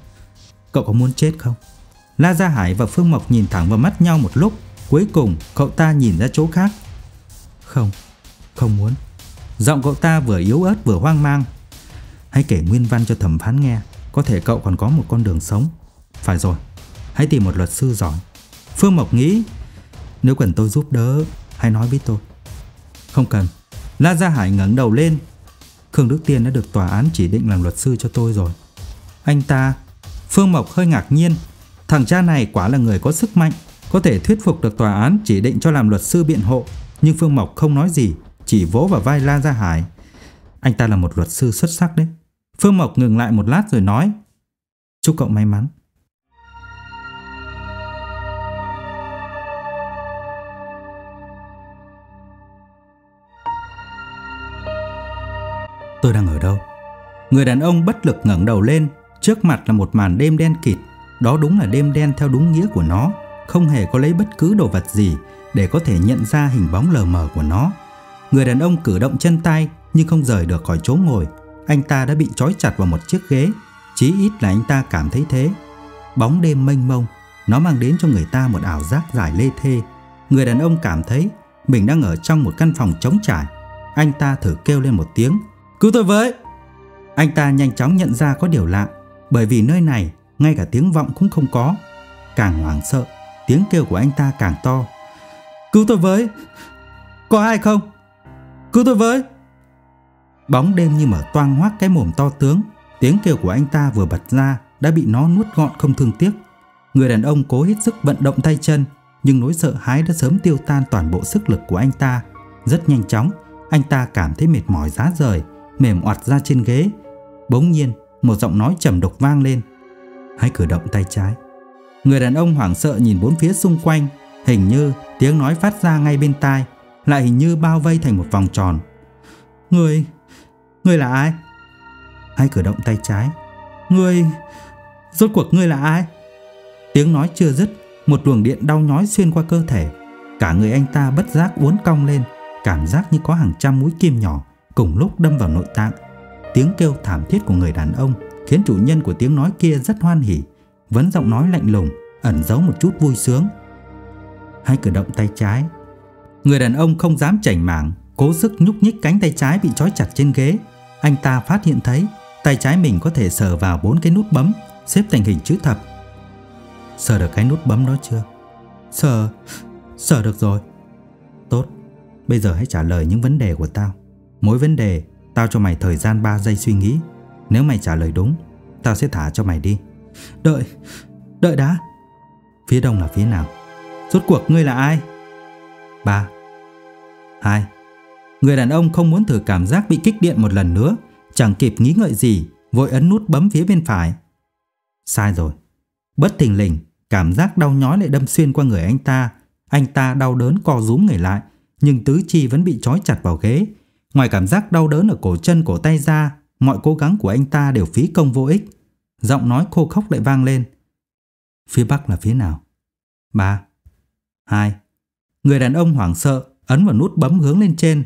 Speaker 1: Cậu có muốn chết không? La Gia Hải và Phương Mộc nhìn thẳng vào mắt nhau một lúc. Cuối cùng cậu ta nhìn ra chỗ khác. Không, không muốn. Giọng cậu ta vừa yếu ớt vừa hoang mang. Hãy kể nguyên văn cho thẩm phán nghe, có thể cậu còn có một con đường sống. Phải rồi, hãy tìm một luật sư giỏi. Phương Mộc nghĩ. Nếu cần tôi giúp đỡ, hãy nói với tôi. Không cần. La Gia Hải ngẩng đầu lên. Khương Đức Tiên đã được tòa án chỉ định làm luật sư cho tôi rồi. Anh ta? Phương Mộc hơi ngạc nhiên. Thằng cha này quả là người có sức mạnh, có thể thuyết phục được tòa án chỉ định cho làm luật sư biện hộ. Nhưng Phương Mộc không nói gì, chỉ vỗ vào vai La Gia Hải. Anh ta là một luật sư xuất sắc đấy. Phương Mộc ngừng lại một lát rồi nói. Chúc cậu may mắn. Tôi đang ở đâu? Người đàn ông bất lực ngẩng đầu lên. Trước mặt là một màn đêm đen kịt. Đó đúng là đêm đen theo đúng nghĩa của nó. Không hề có lấy bất cứ đồ vật gì để có thể nhận ra hình bóng lờ mờ của nó. Người đàn ông cử động chân tay nhưng không rời được khỏi chỗ ngồi. Anh ta đã bị trói chặt vào một chiếc ghế. Chí ít là anh ta cảm thấy thế. Bóng đêm mênh mông, nó mang đến cho người ta một ảo giác dài lê thê. Người đàn ông cảm thấy mình đang ở trong một căn phòng trống trải. Anh ta thử kêu lên một tiếng. Cứu tôi với! Anh ta nhanh chóng nhận ra có điều lạ, bởi vì nơi này ngay cả tiếng vọng cũng không có. Càng hoảng sợ, tiếng kêu của anh ta càng to. Cứu tôi với! Có ai không? Cứu tôi với! Bóng đêm như mở toang hoác cái mồm to tướng. Tiếng kêu của anh ta vừa bật ra đã bị nó nuốt gọn không thương tiếc. Người đàn ông cố hết sức vận động tay chân, nhưng nỗi sợ hãi đã sớm tiêu tan toàn bộ sức lực của anh ta. Rất nhanh chóng, Anh ta cảm thấy mệt mỏi rã rời, mềm oặt ra trên ghế. Bỗng nhiên một giọng nói trầm đục vang lên: "Hãy cử động tay trái." Người đàn ông hoảng sợ nhìn bốn phía xung quanh. Hình như tiếng nói phát ra ngay bên tai, lại hình như bao vây thành một vòng tròn. Người... Người là ai? Hãy cử động tay trái. Người... Rốt cuộc ngươi là ai? Tiếng nói chưa dứt, một luồng điện đau nhói xuyên qua cơ thể. Cả người anh ta bất giác uốn cong lên, cảm giác như có hàng trăm mũi kim nhỏ cùng lúc đâm vào nội tạng. Tiếng kêu thảm thiết của người đàn ông khiến chủ nhân của tiếng nói kia rất hoan hỉ, vẫn giọng nói lạnh lùng, ẩn giấu một chút vui sướng. Hãy cử động tay trái. Người đàn ông không dám chảnh mảng, cố sức nhúc nhích cánh tay trái bị trói chặt trên ghế. Anh ta phát hiện thấy tay trái mình có thể sờ vào bốn cái nút bấm xếp thành hình chữ thập. Sờ được cái nút bấm đó chưa? Sờ... Sờ được rồi. Tốt, bây giờ hãy trả lời những vấn đề của tao. Mỗi vấn đề tao cho mày thời gian ba giây suy nghĩ. Nếu mày trả lời đúng, tao sẽ thả cho mày đi. Đợi, đợi đã. Phía đông là phía nào? Rốt cuộc ngươi là ai? Ba, hai. Người đàn ông không muốn thử cảm giác bị kích điện một lần nữa, chẳng kịp nghĩ ngợi gì, vội ấn nút bấm phía bên phải. Sai rồi. Bất thình lình, cảm giác đau nhói lại đâm xuyên qua người anh ta. Anh ta đau đớn co rúm người lại, nhưng tứ chi vẫn bị trói chặt vào ghế. Ngoài cảm giác đau đớn ở cổ chân cổ tay ra, mọi cố gắng của anh ta đều phí công vô ích. Giọng nói khô khốc lại vang lên. Phía bắc là phía nào? Ba, hai. Người đàn ông hoảng sợ ấn vào nút bấm hướng lên trên.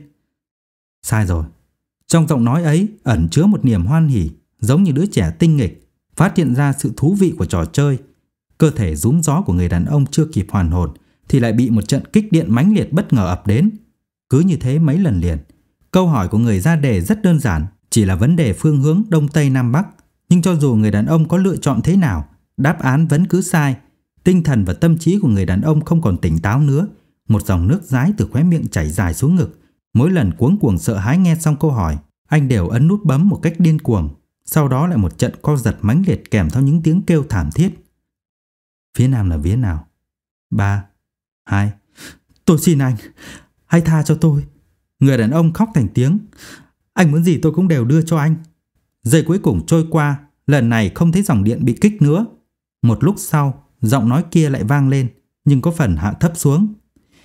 Speaker 1: Sai rồi. Trong giọng nói ấy ẩn chứa một niềm hoan hỉ, giống như đứa trẻ tinh nghịch phát hiện ra sự thú vị của trò chơi. Cơ thể rúm gió của người đàn ông chưa kịp hoàn hồn thì lại bị một trận kích điện mãnh liệt bất ngờ ập đến. Cứ như thế mấy lần liền. Câu hỏi của người ra đề rất đơn giản, chỉ là vấn đề phương hướng đông tây nam bắc. Nhưng cho dù người đàn ông có lựa chọn thế nào, đáp án vẫn cứ sai. Tinh thần và tâm trí của người đàn ông không còn tỉnh táo nữa. Một dòng nước dãi từ khóe miệng chảy dài xuống ngực. Mỗi lần cuống cuồng sợ hãi nghe xong câu hỏi, anh đều ấn nút bấm một cách điên cuồng. Sau đó lại một trận co giật mãnh liệt kèm theo những tiếng kêu thảm thiết. Phía nam là phía nào? Ba, hai. Tôi xin anh, hãy tha cho tôi. Người đàn ông khóc thành tiếng. Anh muốn gì tôi cũng đều đưa cho anh. Giây cuối cùng trôi qua, lần này không thấy dòng điện bị kích nữa. Một lúc sau, giọng nói kia lại vang lên, nhưng có phần hạ thấp xuống.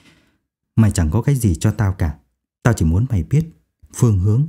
Speaker 1: Mày chẳng có cái gì cho tao cả. Tao chỉ muốn mày biết phương hướng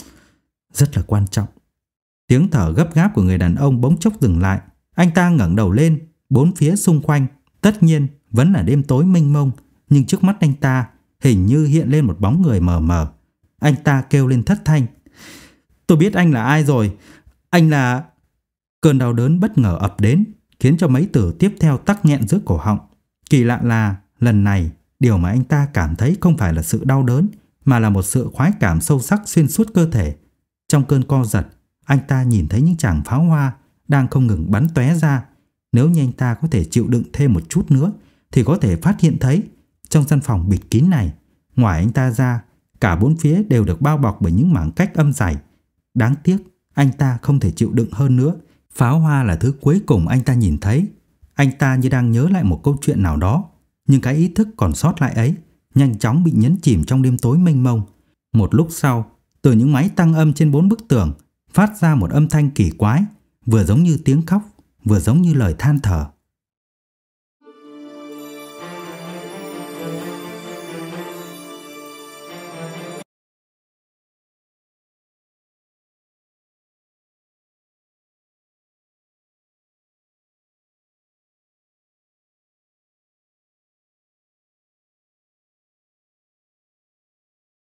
Speaker 1: rất là quan trọng. Tiếng thở gấp gáp của người đàn ông bỗng chốc dừng lại. Anh ta ngẩng đầu lên. Bốn phía xung quanh tất nhiên vẫn là đêm tối mênh mông, nhưng trước mắt anh ta hình như hiện lên một bóng người mờ mờ. Anh ta kêu lên thất thanh. Tôi biết anh là ai rồi. Anh là... Cơn đau đớn bất ngờ ập đến, khiến cho mấy từ tiếp theo tắc nghẹn giữa cổ họng. Kỳ lạ là lần này điều mà anh ta cảm thấy không phải là sự đau đớn, mà là một sự khoái cảm sâu sắc xuyên suốt cơ thể. Trong cơn co giật, anh ta nhìn thấy những tràng pháo hoa đang không ngừng bắn tóe ra. Nếu như anh ta có thể chịu đựng thêm một chút nữa thì có thể phát hiện thấy trong căn phòng bịt kín này, ngoài anh ta ra, cả bốn phía đều được bao bọc bởi những mảng cách âm dày. Đáng tiếc anh ta không thể chịu đựng hơn nữa. Pháo hoa là thứ cuối cùng anh ta nhìn thấy. Anh ta như đang nhớ lại một câu chuyện nào đó, nhưng cái ý thức còn sót lại ấy nhanh chóng bị nhấn chìm trong đêm tối mênh mông. Một lúc sau, từ những máy tăng âm trên bốn bức tường phát ra một âm thanh kỳ quái, vừa giống như tiếng khóc, vừa giống như lời than thở.